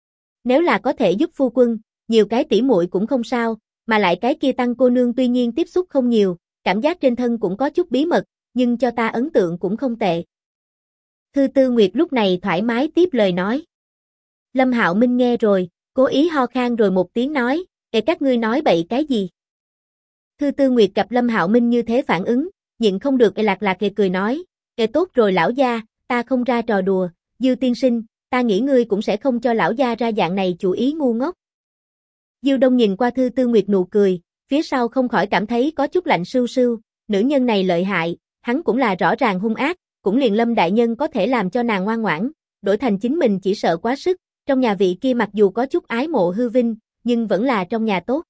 Nếu là có thể giúp phu quân, nhiều cái tỉ muội cũng không sao, mà lại cái kia Tăng cô nương tuy nhiên tiếp xúc không nhiều, cảm giác trên thân cũng có chút bí mật, nhưng cho ta ấn tượng cũng không tệ. Thư Tư Nguyệt lúc này thoải mái tiếp lời nói. Lâm Hạo Minh nghe rồi, cố ý ho khan rồi một tiếng nói, các ngươi nói bậy cái gì? Thư Tư Nguyệt gặp Lâm Hạo Minh như thế phản ứng, nhịn không được lạc lạc cười nói, tốt rồi lão gia, ta không ra trò đùa, Diêu tiên sinh, ta nghĩ ngươi cũng sẽ không cho lão gia ra dạng này chủ ý ngu ngốc. Diêu Đông nhìn qua Thư Tư Nguyệt nụ cười, phía sau không khỏi cảm thấy có chút lạnh sưu sưu, nữ nhân này lợi hại, hắn cũng là rõ ràng hung ác, cũng liền Lâm đại nhân có thể làm cho nàng ngoan ngoãn, đổi thành chính mình chỉ sợ quá sức, trong nhà vị kia mặc dù có chút ái mộ hư vinh, nhưng vẫn là trong nhà tốt.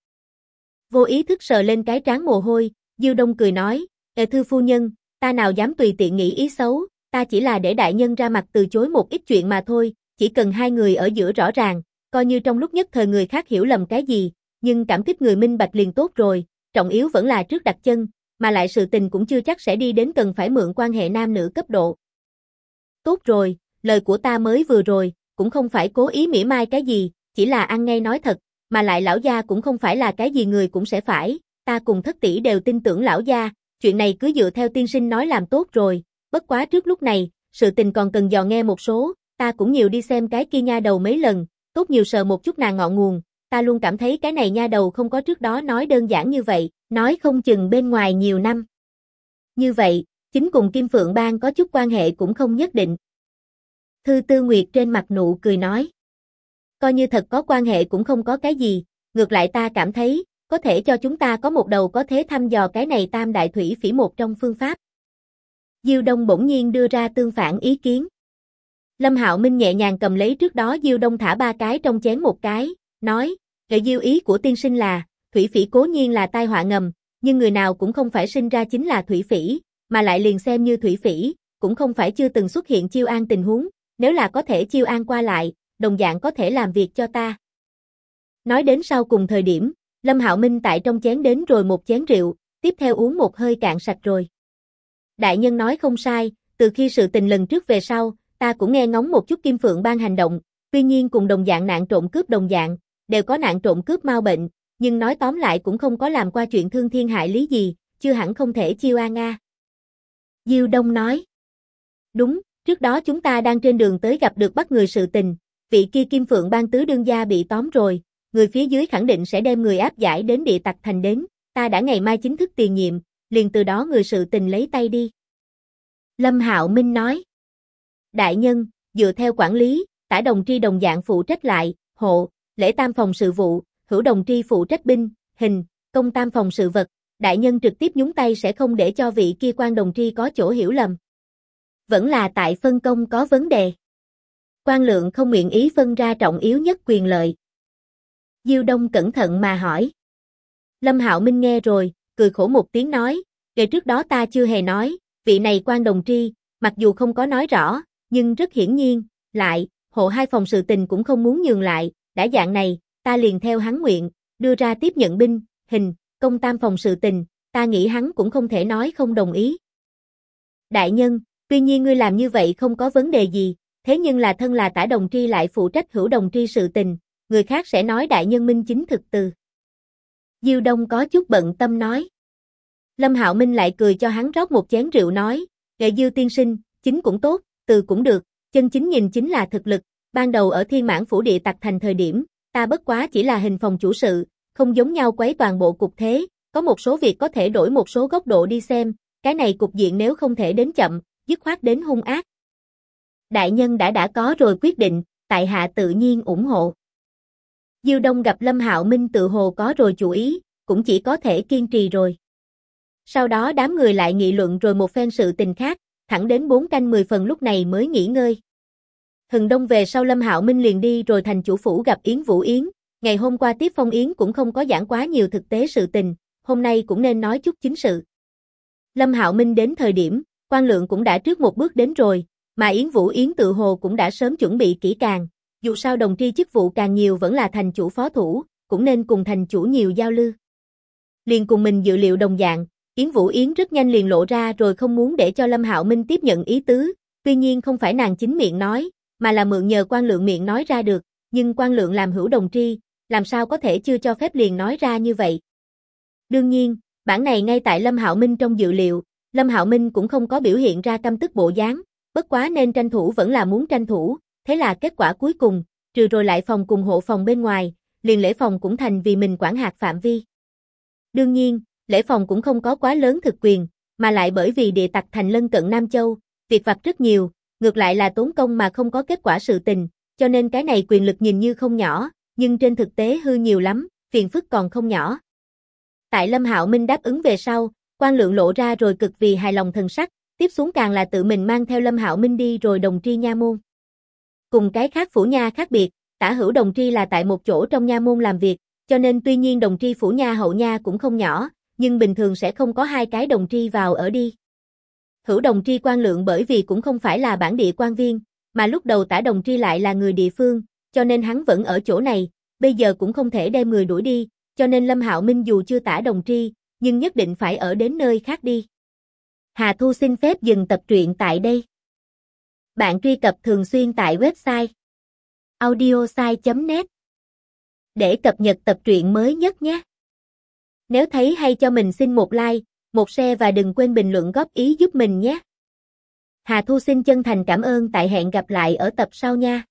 Vô ý thức sờ lên cái trán mồ hôi, Diêu Đông cười nói, Thư phu nhân, ta nào dám tùy tiện nghĩ ý xấu, ta chỉ là để đại nhân ra mặt từ chối một ít chuyện mà thôi, chỉ cần hai người ở giữa rõ ràng, coi như trong lúc nhất thời người khác hiểu lầm cái gì, nhưng cảm kích người minh bạch liền tốt rồi, trọng yếu vẫn là trước đặt chân, mà lại sự tình cũng chưa chắc sẽ đi đến cần phải mượn quan hệ nam nữ cấp độ. Tốt rồi, lời của ta mới vừa rồi, cũng không phải cố ý mỉa mai cái gì, chỉ là ăn ngay nói thật, mà lại lão gia cũng không phải là cái gì người cũng sẽ phải, ta cùng thất tỷ đều tin tưởng lão gia, chuyện này cứ dựa theo tiên sinh nói làm tốt rồi, bất quá trước lúc này, sự tình còn cần dò nghe một số, ta cũng nhiều đi xem cái kia nha đầu mấy lần, tốt nhiều sờ một chút nàng ngọn nguồn, ta luôn cảm thấy cái này nha đầu không có trước đó nói đơn giản như vậy, nói không chừng bên ngoài nhiều năm. Như vậy, chính cùng Kim Phượng Bang có chút quan hệ cũng không nhất định. Thư Tư Nguyệt trên mặt nụ cười nói. Coi như thật có quan hệ cũng không có cái gì, ngược lại ta cảm thấy, có thể cho chúng ta có một đầu có thể thăm dò cái này tam đại thủy phỉ một trong phương pháp. Diêu Đông bỗng nhiên đưa ra tương phản ý kiến. Lâm Hạo Minh nhẹ nhàng cầm lấy trước đó Diêu Đông thả 3 cái trong chén một cái, nói, Diêu ý của tiên sinh là, thủy phỉ cố nhiên là tai họa ngầm, nhưng người nào cũng không phải sinh ra chính là thủy phỉ, mà lại liền xem như thủy phỉ, cũng không phải chưa từng xuất hiện chiêu an tình huống, nếu là có thể chiêu an qua lại, đồng dạng có thể làm việc cho ta. Nói đến sau cùng thời điểm, Lâm Hạo Minh tại trong chén đến rồi một chén rượu, tiếp theo uống một hơi cạn sạch rồi. Đại nhân nói không sai, từ khi sự tình lần trước về sau, ta cũng nghe ngóng một chút Kim Phượng Bang hành động, tuy nhiên cùng đồng dạng nạn trộm cướp đồng dạng, đều có nạn trộm cướp mau bệnh, nhưng nói tóm lại cũng không có làm qua chuyện thương thiên hại lý gì, chưa hẳn không thể chiêu an a. Diêu Đông nói. Đúng, trước đó chúng ta đang trên đường tới gặp được bắt người sự tình, vị kia Kim Phượng Bang tứ đương gia bị tóm rồi, người phía dưới khẳng định sẽ đem người áp giải đến địa tặc thành đến, ta đã ngày mai chính thức tiền nhiệm, liền từ đó người sự tình lấy tay đi. Lâm Hạo Minh nói. Đại nhân, dựa theo quản lý, Tả Đồng Tri đồng dạng phụ trách lại, hộ, lễ tam phòng sự vụ, Hữu Đồng Tri phụ trách binh, hình, công tam phòng sự vật, đại nhân trực tiếp nhúng tay sẽ không để cho vị kia quan Đồng Tri có chỗ hiểu lầm. Vẫn là tại phân công có vấn đề. Quan Lượng không nguyện ý phân ra trọng yếu nhất quyền lợi. Diêu Đông cẩn thận mà hỏi. Lâm Hạo Minh nghe rồi, cười khổ một tiếng nói, ngày trước đó ta chưa hề nói, vị này Quan Đồng Tri, mặc dù không có nói rõ, nhưng rất hiển nhiên, lại, hộ hai phòng sự tình cũng không muốn nhường lại, đã dạng này, ta liền theo hắn nguyện, đưa ra tiếp nhận binh, hình, công tam phòng sự tình, ta nghĩ hắn cũng không thể nói không đồng ý. Đại nhân, tuy nhiên ngươi làm như vậy không có vấn đề gì, thế nhưng là thân là Tả Đồng Tri lại phụ trách Hữu Đồng Tri sự tình, người khác sẽ nói đại nhân minh chính thực từ. Diêu Đông có chút bận tâm nói. Lâm Hạo Minh lại cười cho hắn rót một chén rượu nói, nghệ Diêu tiên sinh, chính cũng tốt, từ cũng được, chân chính nhìn chính là thực lực, ban đầu ở Thiên Mãn Phủ Địa Tặc Thành thời điểm, ta bất quá chỉ là hình phòng chủ sự, không giống nhau quấy toàn bộ cục thế, có một số việc có thể đổi một số góc độ đi xem, cái này cục diện nếu không thể đến chậm, dứt khoát đến hung ác. Đại nhân đã có rồi quyết định, tại hạ tự nhiên ủng hộ. Diêu Đông gặp Lâm Hạo Minh tự hồ có rồi chủ ý, cũng chỉ có thể kiên trì rồi. Sau đó đám người lại nghị luận rồi một phen sự tình khác, thẳng đến 4 canh 10 phần lúc này mới nghỉ ngơi. Hừng đông về sau Lâm Hạo Minh liền đi rồi thành chủ phủ gặp Yến Vũ Yến, ngày hôm qua tiếp phong Yến cũng không có giảng quá nhiều thực tế sự tình, hôm nay cũng nên nói chút chính sự. Lâm Hạo Minh đến thời điểm, Quan Lượng cũng đã trước một bước đến rồi, mà Yến Vũ Yến tự hồ cũng đã sớm chuẩn bị kỹ càng, dù sao đồng tri chức vụ càng nhiều vẫn là thành chủ phó thủ, cũng nên cùng thành chủ nhiều giao lưu. Liền cùng mình dự liệu đồng dạng, Yến Vũ Yến rất nhanh liền lộ ra rồi không muốn để cho Lâm Hạo Minh tiếp nhận ý tứ, tuy nhiên không phải nàng chính miệng nói, mà là mượn nhờ Quan Lượng miệng nói ra được, nhưng Quan Lượng làm Hữu Đồng Tri, làm sao có thể chưa cho phép liền nói ra như vậy. Đương nhiên, bản này ngay tại Lâm Hạo Minh trong dự liệu, Lâm Hạo Minh cũng không có biểu hiện ra căm tức bộ dáng, bất quá nên tranh thủ vẫn là muốn tranh thủ, thế là kết quả cuối cùng, trừ rồi lại phòng cùng hộ phòng bên ngoài, liền lễ phòng cũng thành vì mình quản hạt phạm vi. Đương nhiên, lễ phòng cũng không có quá lớn thực quyền, mà lại bởi vì Địa Tặc Thành lân cận Nam Châu, việc vặt rất nhiều, ngược lại là tốn công mà không có kết quả sự tình, cho nên cái này quyền lực nhìn như không nhỏ, nhưng trên thực tế hư nhiều lắm, phiền phức còn không nhỏ. Tại Lâm Hạo Minh đáp ứng về sau, Quan Lượng lộ ra rồi cực vì hài lòng thần sắc, tiếp xuống càng là tự mình mang theo Lâm Hạo Minh đi rồi Đồng Tri nha môn. Cùng cái khác phủ nha khác biệt, Tả Hữu Đồng Tri là tại một chỗ trong nha môn làm việc, cho nên tuy nhiên Đồng Tri phủ nha hậu nha cũng không nhỏ, nhưng bình thường sẽ không có hai cái Đồng Tri vào ở đi. Hữu Đồng Tri Quan Lượng bởi vì cũng không phải là bản địa quan viên, mà lúc đầu Tả Đồng Tri lại là người địa phương, cho nên hắn vẫn ở chỗ này, bây giờ cũng không thể đem người đuổi đi, cho nên Lâm Hạo Minh dù chưa Tả Đồng Tri, nhưng nhất định phải ở đến nơi khác đi. Hà Thu xin phép dừng tập truyện tại đây. Bạn truy cập thường xuyên tại website audiosai.net để cập nhật tập truyện mới nhất nhé. Nếu thấy hay cho mình xin một like, một share và đừng quên bình luận góp ý giúp mình nhé. Hà Thu xin chân thành cảm ơn tại hẹn gặp lại ở tập sau nha.